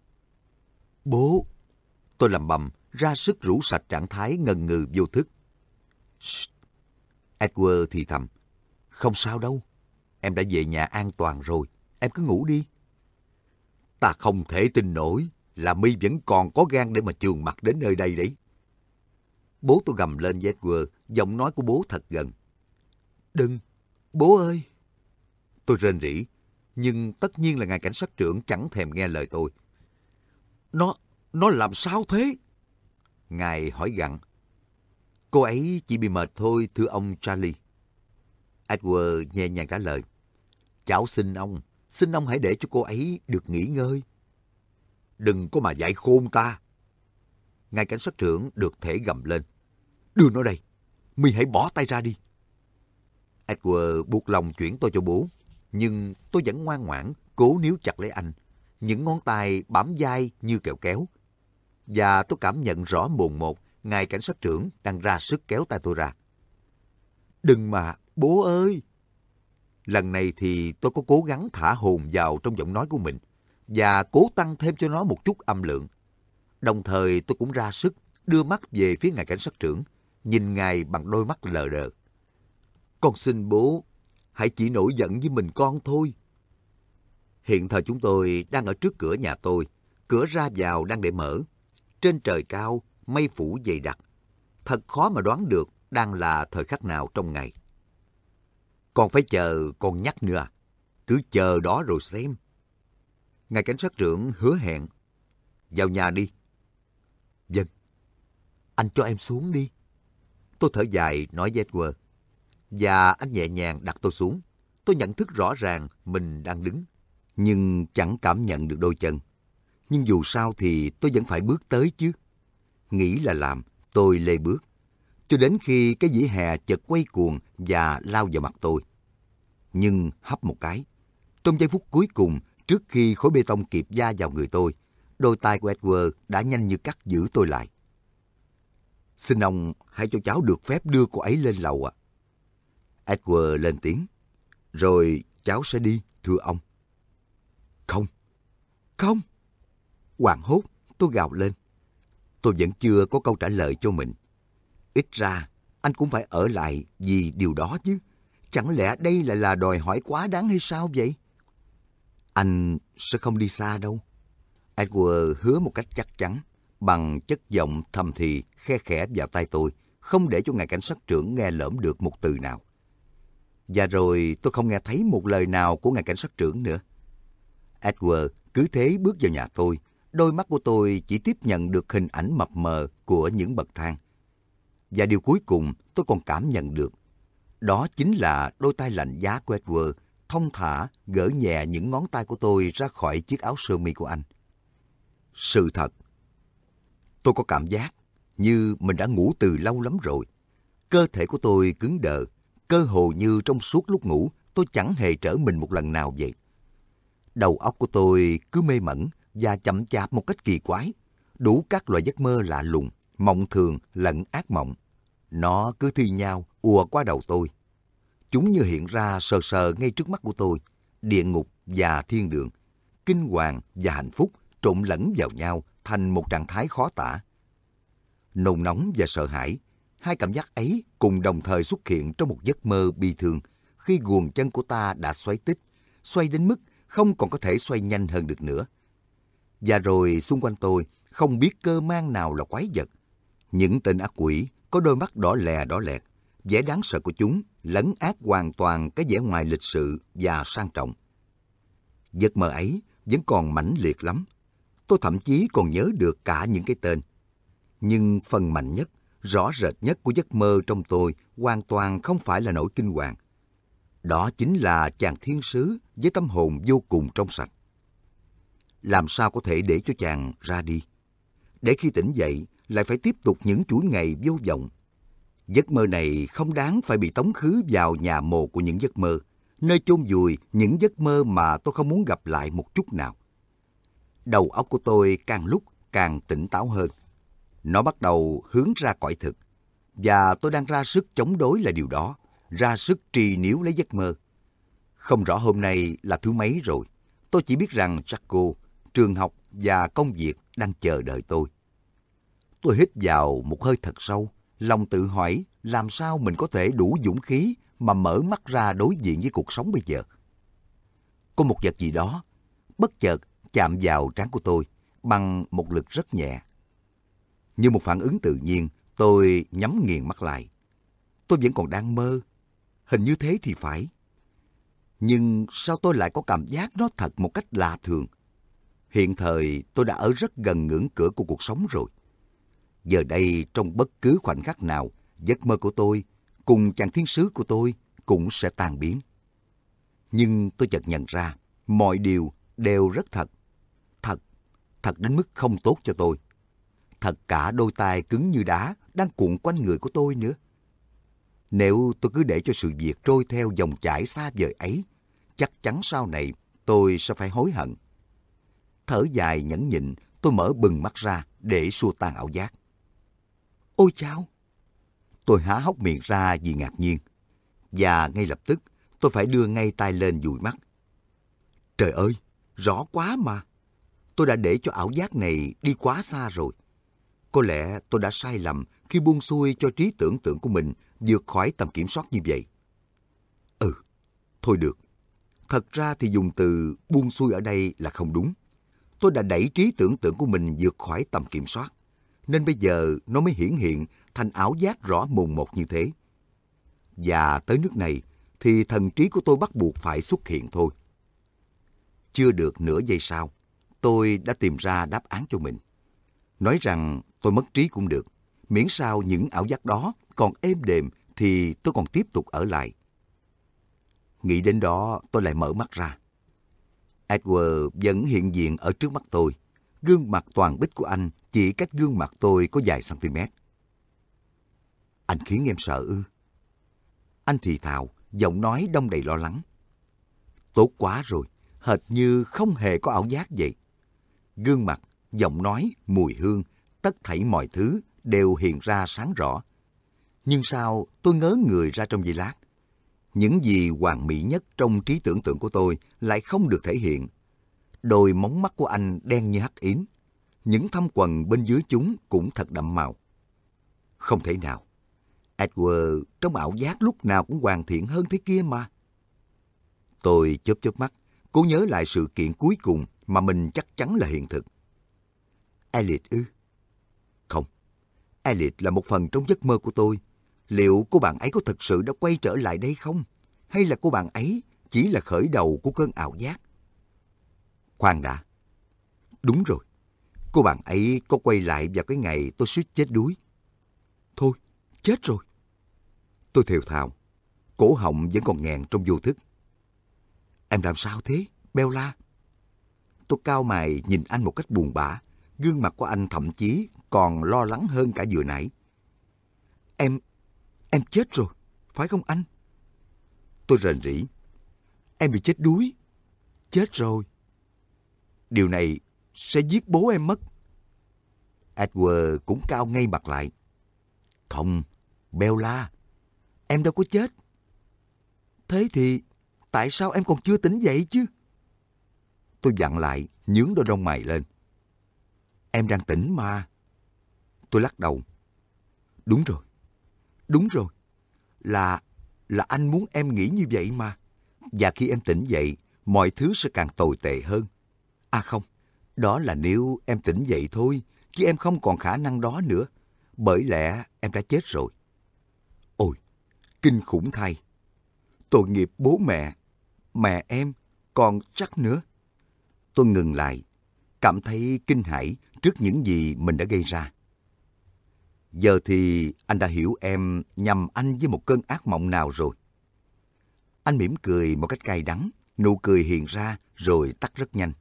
Bố! Tôi lầm bầm, ra sức rũ sạch trạng thái ngần ngừ vô thức. Shh. Edward thì thầm. Không sao đâu. Em đã về nhà an toàn rồi. Em cứ ngủ đi. Ta không thể tin nổi là My vẫn còn có gan để mà chườn mặt đến nơi đây đấy. Bố tôi gầm lên với Edward, giọng nói của bố thật gần. Đừng, bố ơi. Tôi rên rỉ, nhưng tất nhiên là ngài cảnh sát trưởng chẳng thèm nghe lời tôi. Nó, nó làm sao thế? Ngài hỏi gặng. Cô ấy chỉ bị mệt thôi, thưa ông Charlie. Edward nhẹ nhàng trả lời. Cháu xin ông, xin ông hãy để cho cô ấy được nghỉ ngơi. Đừng có mà dạy khôn ta. Ngài cảnh sát trưởng được thể gầm lên. Đưa nó đây, My hãy bỏ tay ra đi. Edward buộc lòng chuyển tôi cho bố, nhưng tôi vẫn ngoan ngoãn, cố níu chặt lấy anh. Những ngón tay bám dai như kẹo kéo. Và tôi cảm nhận rõ mồn một, ngài cảnh sát trưởng đang ra sức kéo tay tôi ra. Đừng mà, bố ơi! Lần này thì tôi có cố gắng thả hồn vào trong giọng nói của mình và cố tăng thêm cho nó một chút âm lượng. Đồng thời tôi cũng ra sức đưa mắt về phía ngài cảnh sát trưởng, nhìn ngài bằng đôi mắt lờ đờ. Con xin bố, hãy chỉ nổi giận với mình con thôi. Hiện thời chúng tôi đang ở trước cửa nhà tôi, cửa ra vào đang để mở. Trên trời cao, mây phủ dày đặc. Thật khó mà đoán được đang là thời khắc nào trong ngày. Con phải chờ con nhắc nữa à? Cứ chờ đó rồi xem. Ngài cảnh sát trưởng hứa hẹn. Vào nhà đi. Vâng. Anh cho em xuống đi. Tôi thở dài nói với Edward. Và anh nhẹ nhàng đặt tôi xuống. Tôi nhận thức rõ ràng mình đang đứng, nhưng chẳng cảm nhận được đôi chân. Nhưng dù sao thì tôi vẫn phải bước tới chứ. Nghĩ là làm, tôi lê bước. Cho đến khi cái vỉa hè chợt quay cuồng và lao vào mặt tôi. Nhưng hấp một cái. Trong giây phút cuối cùng, trước khi khối bê tông kịp va vào người tôi, đôi tay của Edward đã nhanh như cắt giữ tôi lại. Xin ông hãy cho cháu được phép đưa cô ấy lên lầu ạ. Edward lên tiếng. Rồi cháu sẽ đi, thưa ông. Không, không. Hoảng hốt, tôi gào lên. Tôi vẫn chưa có câu trả lời cho mình. Ít ra, anh cũng phải ở lại vì điều đó chứ. Chẳng lẽ đây lại là đòi hỏi quá đáng hay sao vậy? Anh sẽ không đi xa đâu. Edward hứa một cách chắc chắn, bằng chất giọng thầm thì khe khẽ vào tai tôi, không để cho ngài cảnh sát trưởng nghe lỡm được một từ nào. Và rồi tôi không nghe thấy một lời nào của ngài cảnh sát trưởng nữa. Edward cứ thế bước vào nhà tôi. Đôi mắt của tôi chỉ tiếp nhận được hình ảnh mập mờ của những bậc thang. Và điều cuối cùng tôi còn cảm nhận được, đó chính là đôi tay lạnh giá của Edward thong thả gỡ nhẹ những ngón tay của tôi ra khỏi chiếc áo sơ mi của anh. Sự thật, tôi có cảm giác như mình đã ngủ từ lâu lắm rồi. Cơ thể của tôi cứng đờ, cơ hồ như trong suốt lúc ngủ tôi chẳng hề trở mình một lần nào vậy. Đầu óc của tôi cứ mê mẩn và chậm chạp một cách kỳ quái, đủ các loại giấc mơ lạ lùng, mộng thường lẫn ác mộng. Nó cứ thi nhau ùa qua đầu tôi. Chúng như hiện ra sờ sờ ngay trước mắt của tôi. Địa ngục và thiên đường, kinh hoàng và hạnh phúc trộn lẫn vào nhau thành một trạng thái khó tả. Nôn nóng và sợ hãi, hai cảm giác ấy cùng đồng thời xuất hiện trong một giấc mơ bi thương khi guồng chân của ta đã xoáy tích, xoay đến mức không còn có thể xoay nhanh hơn được nữa. Và rồi xung quanh tôi không biết cơ man nào là quái vật. Những tên ác quỷ có đôi mắt đỏ lè đỏ lẹt, vẻ đáng sợ của chúng lấn át hoàn toàn cái vẻ ngoài lịch sự và sang trọng. Giấc mơ ấy vẫn còn mãnh liệt lắm. Tôi thậm chí còn nhớ được cả những cái tên. Nhưng phần mạnh nhất, rõ rệt nhất của giấc mơ trong tôi hoàn toàn không phải là nỗi kinh hoàng. Đó chính là chàng thiên sứ với tâm hồn vô cùng trong sạch. Làm sao có thể để cho chàng ra đi? Để khi tỉnh dậy lại phải tiếp tục những chuỗi ngày vô vọng. Giấc mơ này không đáng phải bị tống khứ vào nhà mồ của những giấc mơ, nơi chôn vùi những giấc mơ mà tôi không muốn gặp lại một chút nào. Đầu óc của tôi càng lúc càng tỉnh táo hơn. Nó bắt đầu hướng ra cõi thực, và tôi đang ra sức chống đối lại điều đó, ra sức trì níu lấy giấc mơ. Không rõ hôm nay là thứ mấy rồi, tôi chỉ biết rằng Jaco, trường học và công việc đang chờ đợi tôi. Tôi hít vào một hơi thật sâu, lòng tự hỏi làm sao mình có thể đủ dũng khí mà mở mắt ra đối diện với cuộc sống bây giờ. Có một vật gì đó bất chợt chạm vào trán của tôi bằng một lực rất nhẹ. Như một phản ứng tự nhiên, tôi nhắm nghiền mắt lại. Tôi vẫn còn đang mơ. Hình như thế thì phải. Nhưng sao tôi lại có cảm giác nó thật một cách lạ thường? Hiện thời tôi đã ở rất gần ngưỡng cửa của cuộc sống rồi. Giờ đây trong bất cứ khoảnh khắc nào, giấc mơ của tôi cùng chàng thiên sứ của tôi cũng sẽ tan biến. Nhưng tôi chợt nhận ra mọi điều đều rất thật. Thật, thật đến mức không tốt cho tôi. Thật cả đôi tay cứng như đá đang cuộn quanh người của tôi nữa. Nếu tôi cứ để cho sự việc trôi theo dòng chảy xa vời ấy, chắc chắn sau này tôi sẽ phải hối hận. Thở dài nhẫn nhịn, tôi mở bừng mắt ra để xua tan ảo giác. Ôi chao! Tôi há hốc miệng ra vì ngạc nhiên. Và ngay lập tức tôi phải đưa ngay tay lên dụi mắt. Trời ơi! Rõ quá mà! Tôi đã để cho ảo giác này đi quá xa rồi. Có lẽ tôi đã sai lầm khi buông xuôi cho trí tưởng tượng của mình vượt khỏi tầm kiểm soát như vậy. Ừ, thôi được. Thật ra thì dùng từ buông xuôi ở đây là không đúng. Tôi đã đẩy trí tưởng tượng của mình vượt khỏi tầm kiểm soát, nên bây giờ nó mới hiển hiện thành ảo giác rõ mồn một như thế. Và tới nước này thì thần trí của tôi bắt buộc phải xuất hiện thôi. Chưa được nửa giây sau, tôi đã tìm ra đáp án cho mình. Nói rằng tôi mất trí cũng được, miễn sao những ảo giác đó còn êm đềm thì tôi còn tiếp tục ở lại. Nghĩ đến đó tôi lại mở mắt ra. Edward vẫn hiện diện ở trước mắt tôi. Gương mặt toàn bích của anh chỉ cách gương mặt tôi có vài cm. Anh khiến em sợ ư? Anh thì thào, giọng nói đong đầy lo lắng. Tốt quá rồi, hệt như không hề có ảo giác vậy. Gương mặt, giọng nói, mùi hương, tất thảy mọi thứ đều hiện ra sáng rõ. Nhưng sao tôi ngớ người ra trong giây lát? Những gì hoàn mỹ nhất trong trí tưởng tượng của tôi lại không được thể hiện. Đôi móng mắt của anh đen như hắc yến. Những thâm quầng bên dưới chúng cũng thật đậm màu. Không thể nào. Edward trong ảo giác lúc nào cũng hoàn thiện hơn thế kia mà. Tôi chớp chớp mắt, cố nhớ lại sự kiện cuối cùng mà mình chắc chắn là hiện thực. Elliot ư? Không. Elliot là một phần trong giấc mơ của tôi. Liệu cô bạn ấy có thực sự đã quay trở lại đây không? Hay là cô bạn ấy chỉ là khởi đầu của cơn ảo giác? Khoan đã. Đúng rồi. Cô bạn ấy có quay lại vào cái ngày tôi suýt chết đuối. Thôi, chết rồi. Tôi thều thào. Cổ họng vẫn còn nghẹn trong vô thức. Em làm sao thế, Bella? Tôi cau mày nhìn anh một cách buồn bã. Gương mặt của anh thậm chí còn lo lắng hơn cả vừa nãy. Em... Em chết rồi, phải không anh? Tôi rền rĩ. Em bị chết đuối. Chết rồi. Điều này sẽ giết bố em mất. Edward cũng cau ngay mặt lại. Không, Bella, em đâu có chết. Thế thì tại sao em còn chưa tỉnh dậy chứ? Tôi vặn lại, nhướng đôi lông mày lên. Em đang tỉnh mà. Tôi lắc đầu. Đúng rồi, đúng rồi. Là, là anh muốn em nghĩ như vậy mà. Và khi em tỉnh dậy, mọi thứ sẽ càng tồi tệ hơn. À không, đó là nếu em tỉnh dậy thôi, chứ em không còn khả năng đó nữa. Bởi lẽ em đã chết rồi. Ôi, kinh khủng thay. Tội nghiệp bố mẹ, mẹ em, còn chắc nữa. Tôi ngừng lại, cảm thấy kinh hãi trước những gì mình đã gây ra. Giờ thì anh đã hiểu em nhầm anh với một cơn ác mộng nào rồi. Anh mỉm cười một cách cay đắng, nụ cười hiện ra rồi tắt rất nhanh.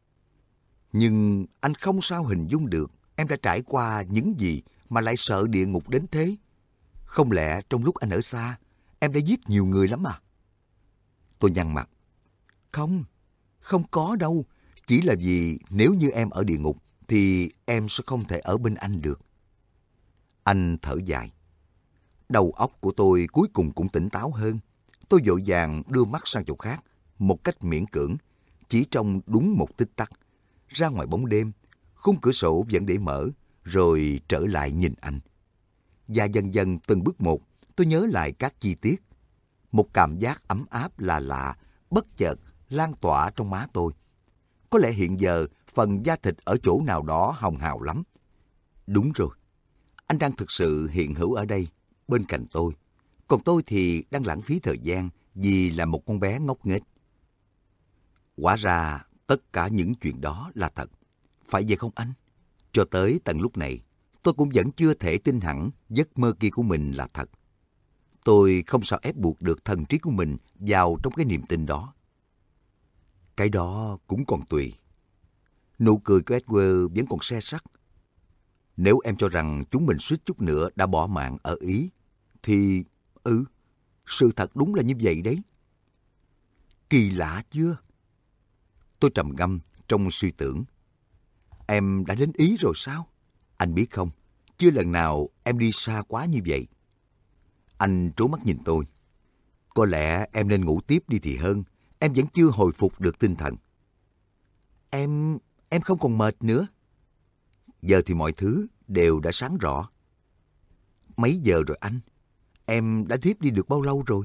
Nhưng anh không sao hình dung được em đã trải qua những gì mà lại sợ địa ngục đến thế. Không lẽ trong lúc anh ở xa, em đã giết nhiều người lắm à? Tôi nhăn mặt. Không, không có đâu. Chỉ là vì nếu như em ở địa ngục, thì em sẽ không thể ở bên anh được. Anh thở dài. Đầu óc của tôi cuối cùng cũng tỉnh táo hơn. Tôi vội vàng đưa mắt sang chỗ khác, một cách miễn cưỡng, chỉ trong đúng một tích tắc. Ra ngoài bóng đêm, khung cửa sổ vẫn để mở, rồi trở lại nhìn anh. Và dần dần từng bước một, tôi nhớ lại các chi tiết. Một cảm giác ấm áp lạ lạ, bất chợt lan tỏa trong má tôi. Có lẽ hiện giờ phần da thịt ở chỗ nào đó hồng hào lắm. Đúng rồi, anh đang thực sự hiện hữu ở đây, bên cạnh tôi. Còn tôi thì đang lãng phí thời gian vì là một con bé ngốc nghếch. Hóa ra tất cả những chuyện đó là thật. Phải vậy không anh? Cho tới tận lúc này, tôi cũng vẫn chưa thể tin hẳn giấc mơ kia của mình là thật. Tôi không sao ép buộc được thần trí của mình vào trong cái niềm tin đó. Cái đó cũng còn tùy. Nụ cười của Edward vẫn còn se sắt. Nếu em cho rằng chúng mình suýt chút nữa đã bỏ mạng ở Ý, thì... Ừ, sự thật đúng là như vậy đấy. Kỳ lạ chưa? Tôi trầm ngâm trong suy tưởng. Em đã đến Ý rồi sao? Anh biết không, chưa lần nào em đi xa quá như vậy. Anh trố mắt nhìn tôi. Có lẽ em nên ngủ tiếp đi thì hơn. Em vẫn chưa hồi phục được tinh thần. Em... em không còn mệt nữa. Giờ thì mọi thứ đều đã sáng rõ. Mấy giờ rồi anh? Em đã thiếp đi được bao lâu rồi?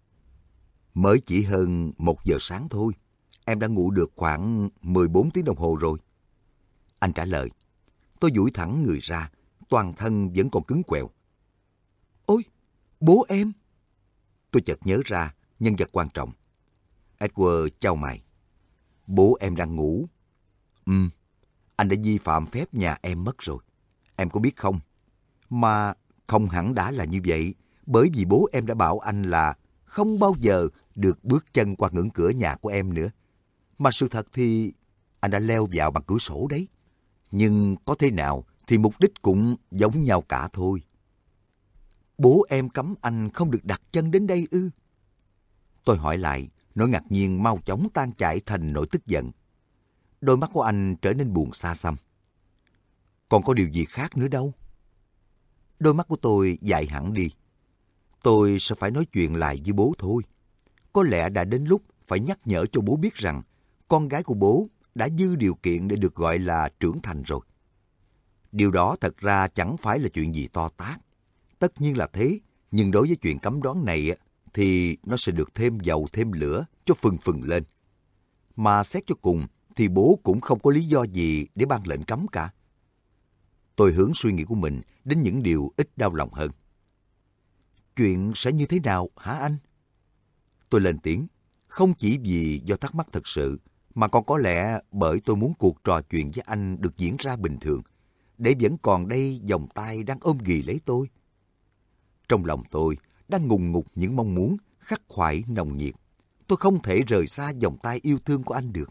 Mới chỉ hơn một giờ sáng thôi. Em đã ngủ được khoảng mười bốn tiếng đồng hồ rồi. Anh trả lời. Tôi duỗi thẳng người ra, toàn thân vẫn còn cứng quẹo. Ôi, bố em! Tôi chợt nhớ ra nhân vật quan trọng. Edward chau mày. Bố em đang ngủ. Ừm, anh đã vi phạm phép nhà em mất rồi. Em có biết không? Mà không hẳn đã là như vậy, bởi vì bố em đã bảo anh là không bao giờ được bước chân qua ngưỡng cửa nhà của em nữa. Mà sự thật thì anh đã leo vào bằng cửa sổ đấy. Nhưng có thế nào thì mục đích cũng giống nhau cả thôi. Bố em cấm anh không được đặt chân đến đây ư? Tôi hỏi lại, nỗi ngạc nhiên mau chóng tan chảy thành nỗi tức giận. Đôi mắt của anh trở nên buồn xa xăm. Còn có điều gì khác nữa đâu? Đôi mắt của tôi dại hẳn đi. Tôi sẽ phải nói chuyện lại với bố thôi. Có lẽ đã đến lúc phải nhắc nhở cho bố biết rằng con gái của bố đã dư điều kiện để được gọi là trưởng thành rồi. Điều đó thật ra chẳng phải là chuyện gì to tát. Tất nhiên là thế, nhưng đối với chuyện cấm đoán này thì nó sẽ được thêm dầu thêm lửa cho phừng phừng lên. Mà xét cho cùng thì bố cũng không có lý do gì để ban lệnh cấm cả. Tôi hướng suy nghĩ của mình đến những điều ít đau lòng hơn. Chuyện sẽ như thế nào hả anh? Tôi lên tiếng, không chỉ vì do thắc mắc thật sự, mà còn có lẽ bởi tôi muốn cuộc trò chuyện với anh được diễn ra bình thường, để vẫn còn đây vòng tay đang ôm ghì lấy tôi. Trong lòng tôi đang ngùng ngục những mong muốn khắc khoải nồng nhiệt. Tôi không thể rời xa vòng tay yêu thương của anh được.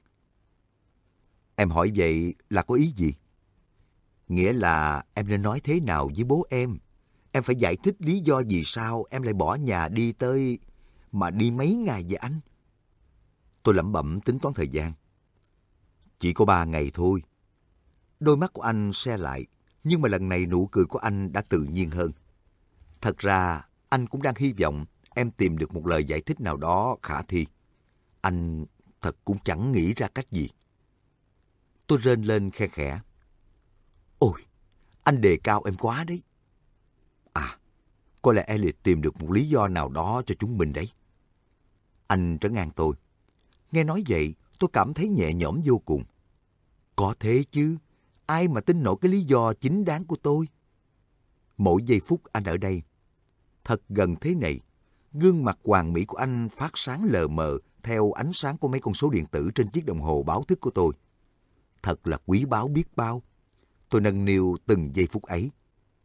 Em hỏi vậy là có ý gì? Nghĩa là em nên nói thế nào với bố em? Em phải giải thích lý do vì sao em lại bỏ nhà đi tới... mà đi mấy ngày vậy anh? Tôi lẩm bẩm tính toán thời gian. Chỉ có ba ngày thôi. Đôi mắt của anh se lại, nhưng mà lần này nụ cười của anh đã tự nhiên hơn. Thật ra, anh cũng đang hy vọng em tìm được một lời giải thích nào đó khả thi. Anh thật cũng chẳng nghĩ ra cách gì. Tôi rên lên khe khẽ. Ôi, anh đề cao em quá đấy. À, có lẽ Elliot tìm được một lý do nào đó cho chúng mình đấy. Anh trấn an tôi. Nghe nói vậy, tôi cảm thấy nhẹ nhõm vô cùng. Có thế chứ, ai mà tin nổi cái lý do chính đáng của tôi. Mỗi giây phút anh ở đây, thật gần thế này, gương mặt hoàn mỹ của anh phát sáng lờ mờ theo ánh sáng của mấy con số điện tử trên chiếc đồng hồ báo thức của tôi. Thật là quý báu biết bao. Tôi nâng niu từng giây phút ấy.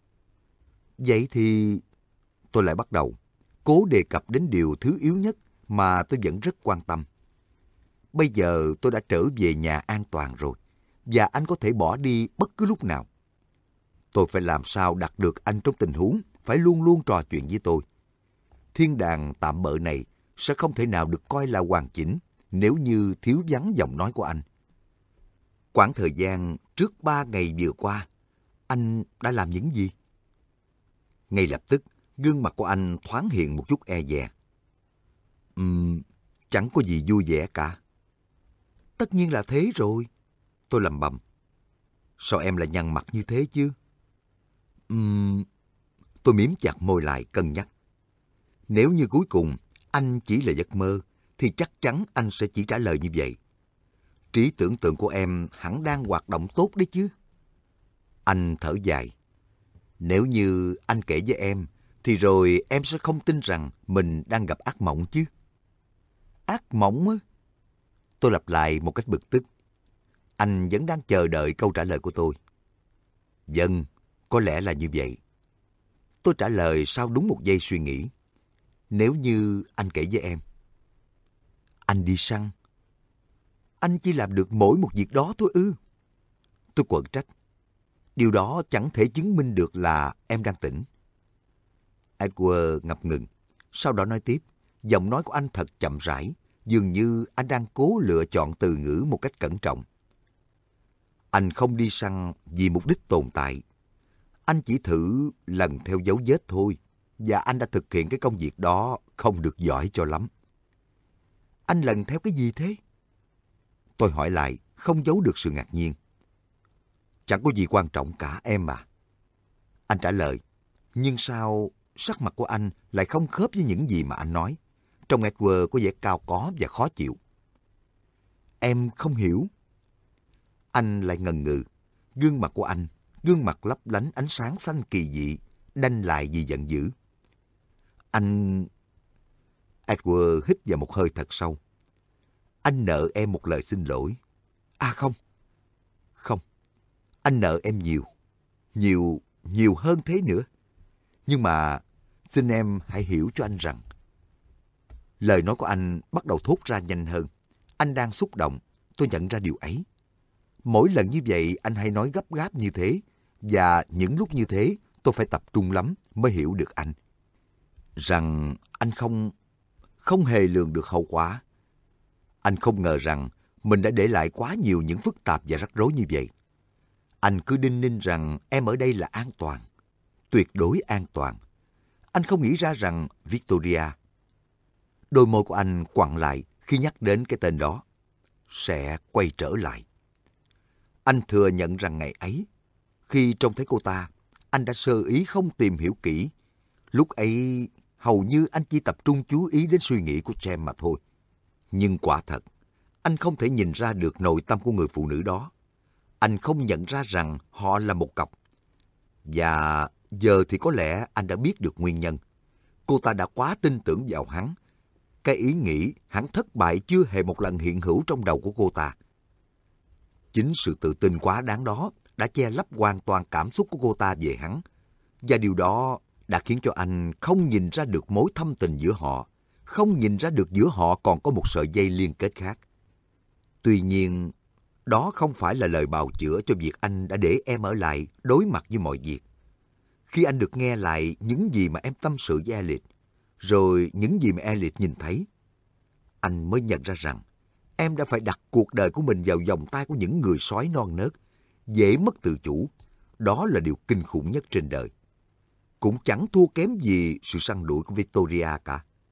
Vậy thì tôi lại bắt đầu cố đề cập đến điều thứ yếu nhất mà tôi vẫn rất quan tâm. Bây giờ tôi đã trở về nhà an toàn rồi, và anh có thể bỏ đi bất cứ lúc nào. Tôi phải làm sao đặt được anh trong tình huống phải luôn luôn trò chuyện với tôi. Thiên đàng tạm bợ này sẽ không thể nào được coi là hoàn chỉnh nếu như thiếu vắng giọng nói của anh. Quãng thời gian trước ba ngày vừa qua, anh đã làm những gì? Ngay lập tức, gương mặt của anh thoáng hiện một chút e dè. Ừm, chẳng có gì vui vẻ cả. Tất nhiên là thế rồi. Tôi lẩm bẩm. Sao em lại nhăn mặt như thế chứ? Ừm, tôi mím chặt môi lại cân nhắc. Nếu như cuối cùng anh chỉ là giấc mơ, thì chắc chắn anh sẽ chỉ trả lời như vậy. Trí tưởng tượng của em hẳn đang hoạt động tốt đấy chứ. Anh thở dài. Nếu như anh kể với em, thì rồi em sẽ không tin rằng mình đang gặp ác mộng chứ. Ác mộng á? Tôi lặp lại một cách bực tức. Anh vẫn đang chờ đợi câu trả lời của tôi. Vâng, có lẽ là như vậy. Tôi trả lời sau đúng một giây suy nghĩ. Nếu như anh kể với em. Anh đi săn. Anh chỉ làm được mỗi một việc đó thôi ư? Tôi quở trách. Điều đó chẳng thể chứng minh được là em đang tỉnh. Edward ngập ngừng. Sau đó nói tiếp. Giọng nói của anh thật chậm rãi. Dường như anh đang cố lựa chọn từ ngữ một cách cẩn trọng. Anh không đi săn vì mục đích tồn tại. Anh chỉ thử lần theo dấu vết thôi. Và anh đã thực hiện cái công việc đó không được giỏi cho lắm. Anh lần theo cái gì thế? Tôi hỏi lại, không giấu được sự ngạc nhiên. Chẳng có gì quan trọng cả em à. Anh trả lời. Nhưng sao sắc mặt của anh lại không khớp với những gì mà anh nói? Trông Edward có vẻ cao có và khó chịu. Em không hiểu. Anh lại ngần ngừ. Gương mặt của anh, gương mặt lấp lánh ánh sáng xanh kỳ dị, đanh lại vì giận dữ. Anh... Edward hít vào một hơi thật sâu. Anh nợ em một lời xin lỗi. À không. Không. Anh nợ em nhiều. Nhiều, nhiều hơn thế nữa. Nhưng mà xin em hãy hiểu cho anh rằng. Lời nói của anh bắt đầu thốt ra nhanh hơn. Anh đang xúc động. Tôi nhận ra điều ấy. Mỗi lần như vậy anh hay nói gấp gáp như thế. Và những lúc như thế tôi phải tập trung lắm mới hiểu được anh. Rằng anh không... không hề lường được hậu quả. Anh không ngờ rằng mình đã để lại quá nhiều những phức tạp và rắc rối như vậy. Anh cứ đinh ninh rằng em ở đây là an toàn. Tuyệt đối an toàn. Anh không nghĩ ra rằng Victoria... Đôi môi của anh quặn lại khi nhắc đến cái tên đó. Sẽ quay trở lại. Anh thừa nhận rằng ngày ấy, khi trông thấy cô ta, anh đã sơ ý không tìm hiểu kỹ. Lúc ấy, hầu như anh chỉ tập trung chú ý đến suy nghĩ của James mà thôi. Nhưng quả thật, anh không thể nhìn ra được nội tâm của người phụ nữ đó. Anh không nhận ra rằng họ là một cặp. Và giờ thì có lẽ anh đã biết được nguyên nhân. Cô ta đã quá tin tưởng vào hắn. Cái ý nghĩ hắn thất bại chưa hề một lần hiện hữu trong đầu của cô ta. Chính sự tự tin quá đáng đó đã che lấp hoàn toàn cảm xúc của cô ta về hắn. Và điều đó đã khiến cho anh không nhìn ra được mối thâm tình giữa họ, không nhìn ra được giữa họ còn có một sợi dây liên kết khác. Tuy nhiên, đó không phải là lời bào chữa cho việc anh đã để em ở lại đối mặt với mọi việc. Khi anh được nghe lại những gì mà em tâm sự với Elliot, rồi những gì mà Elliot nhìn thấy, anh mới nhận ra rằng em đã phải đặt cuộc đời của mình vào vòng tay của những người sói non nớt, dễ mất tự chủ. Đó là điều kinh khủng nhất trên đời. Cũng chẳng thua kém gì sự săn đuổi của Victoria cả.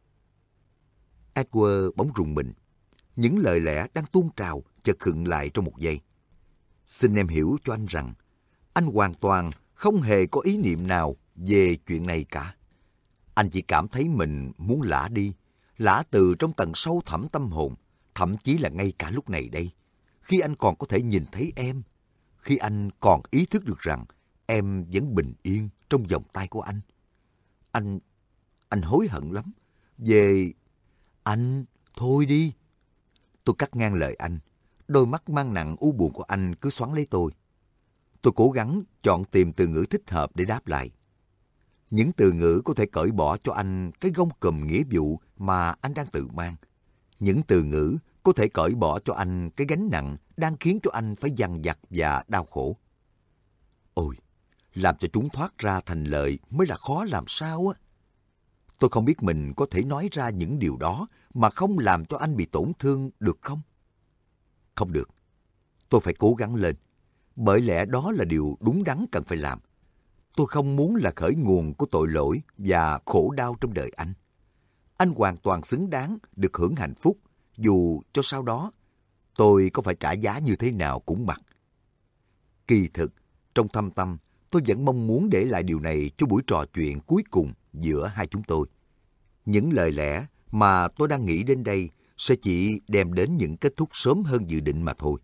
Edward bỗng rùng mình. Những lời lẽ đang tuôn trào chợt khựng lại trong một giây. Xin em hiểu cho anh rằng, anh hoàn toàn không hề có ý niệm nào về chuyện này cả. Anh chỉ cảm thấy mình muốn lả đi, lả từ trong tầng sâu thẳm tâm hồn, thậm chí là ngay cả lúc này đây, khi anh còn có thể nhìn thấy em, khi anh còn ý thức được rằng em vẫn bình yên trong vòng tay của anh. Anh, anh hối hận lắm. Về... Anh, thôi đi. Tôi cắt ngang lời anh. Đôi mắt mang nặng u buồn của anh cứ xoắn lấy tôi. Tôi cố gắng chọn tìm từ ngữ thích hợp để đáp lại. Những từ ngữ có thể cởi bỏ cho anh cái gông cùm nghĩa vụ mà anh đang tự mang. Những từ ngữ có thể cởi bỏ cho anh cái gánh nặng đang khiến cho anh phải dằn vặt và đau khổ. Ôi, làm cho chúng thoát ra thành lời mới là khó làm sao á. Tôi không biết mình có thể nói ra những điều đó mà không làm cho anh bị tổn thương được không? Không được. Tôi phải cố gắng lên. Bởi lẽ đó là điều đúng đắn cần phải làm. Tôi không muốn là khởi nguồn của tội lỗi và khổ đau trong đời anh. Anh hoàn toàn xứng đáng được hưởng hạnh phúc, dù cho sau đó tôi có phải trả giá như thế nào cũng mặc. Kỳ thực, trong thâm tâm, tôi vẫn mong muốn để lại điều này cho buổi trò chuyện cuối cùng giữa hai chúng tôi. Những lời lẽ mà tôi đang nghĩ đến đây sẽ chỉ đem đến những kết thúc sớm hơn dự định mà thôi.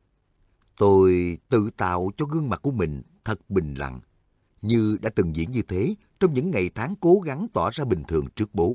Tôi tự tạo cho gương mặt của mình thật bình lặng, như đã từng diễn như thế trong những ngày tháng cố gắng tỏ ra bình thường trước bố.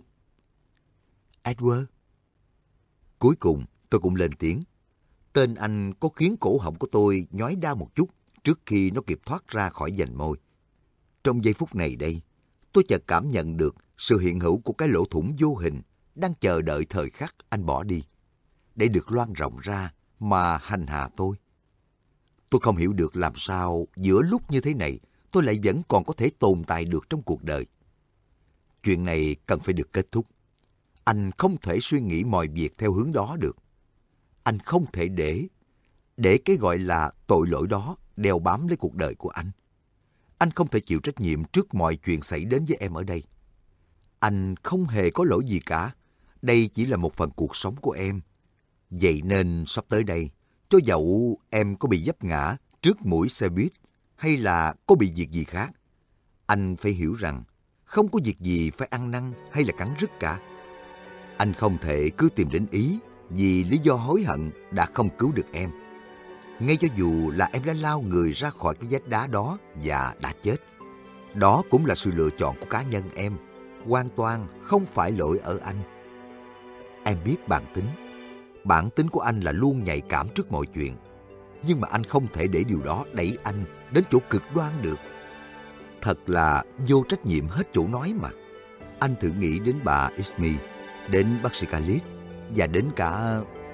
Edward. Cuối cùng tôi cũng lên tiếng. Tên anh có khiến cổ họng của tôi nhói đau một chút trước khi nó kịp thoát ra khỏi vành môi. Trong giây phút này đây, tôi chợt cảm nhận được sự hiện hữu của cái lỗ thủng vô hình đang chờ đợi thời khắc anh bỏ đi, để được loan rộng ra mà hành hạ tôi. Tôi không hiểu được làm sao giữa lúc như thế này tôi lại vẫn còn có thể tồn tại được trong cuộc đời. Chuyện này cần phải được kết thúc. Anh không thể suy nghĩ mọi việc theo hướng đó được. Anh không thể để, để cái gọi là tội lỗi đó đeo bám lấy cuộc đời của anh. Anh không thể chịu trách nhiệm trước mọi chuyện xảy đến với em ở đây. Anh không hề có lỗi gì cả. Đây chỉ là một phần cuộc sống của em. Vậy nên sắp tới đây, cho dẫu em có bị vấp ngã trước mũi xe buýt hay là có bị việc gì khác, anh phải hiểu rằng không có việc gì phải ăn năn hay là cắn rứt cả. Anh không thể cứ tìm đến Ý vì lý do hối hận đã không cứu được em. Ngay cho dù là em đã lao người ra khỏi cái vách đá đó và đã chết, đó cũng là sự lựa chọn của cá nhân em, hoàn toàn không phải lỗi ở anh. Em biết bản tính. Bản tính của anh là luôn nhạy cảm trước mọi chuyện. Nhưng mà anh không thể để điều đó đẩy anh đến chỗ cực đoan được. Thật là vô trách nhiệm hết chỗ nói mà. Anh thử nghĩ đến bà Ismie, đến bác sĩ Khalid và đến cả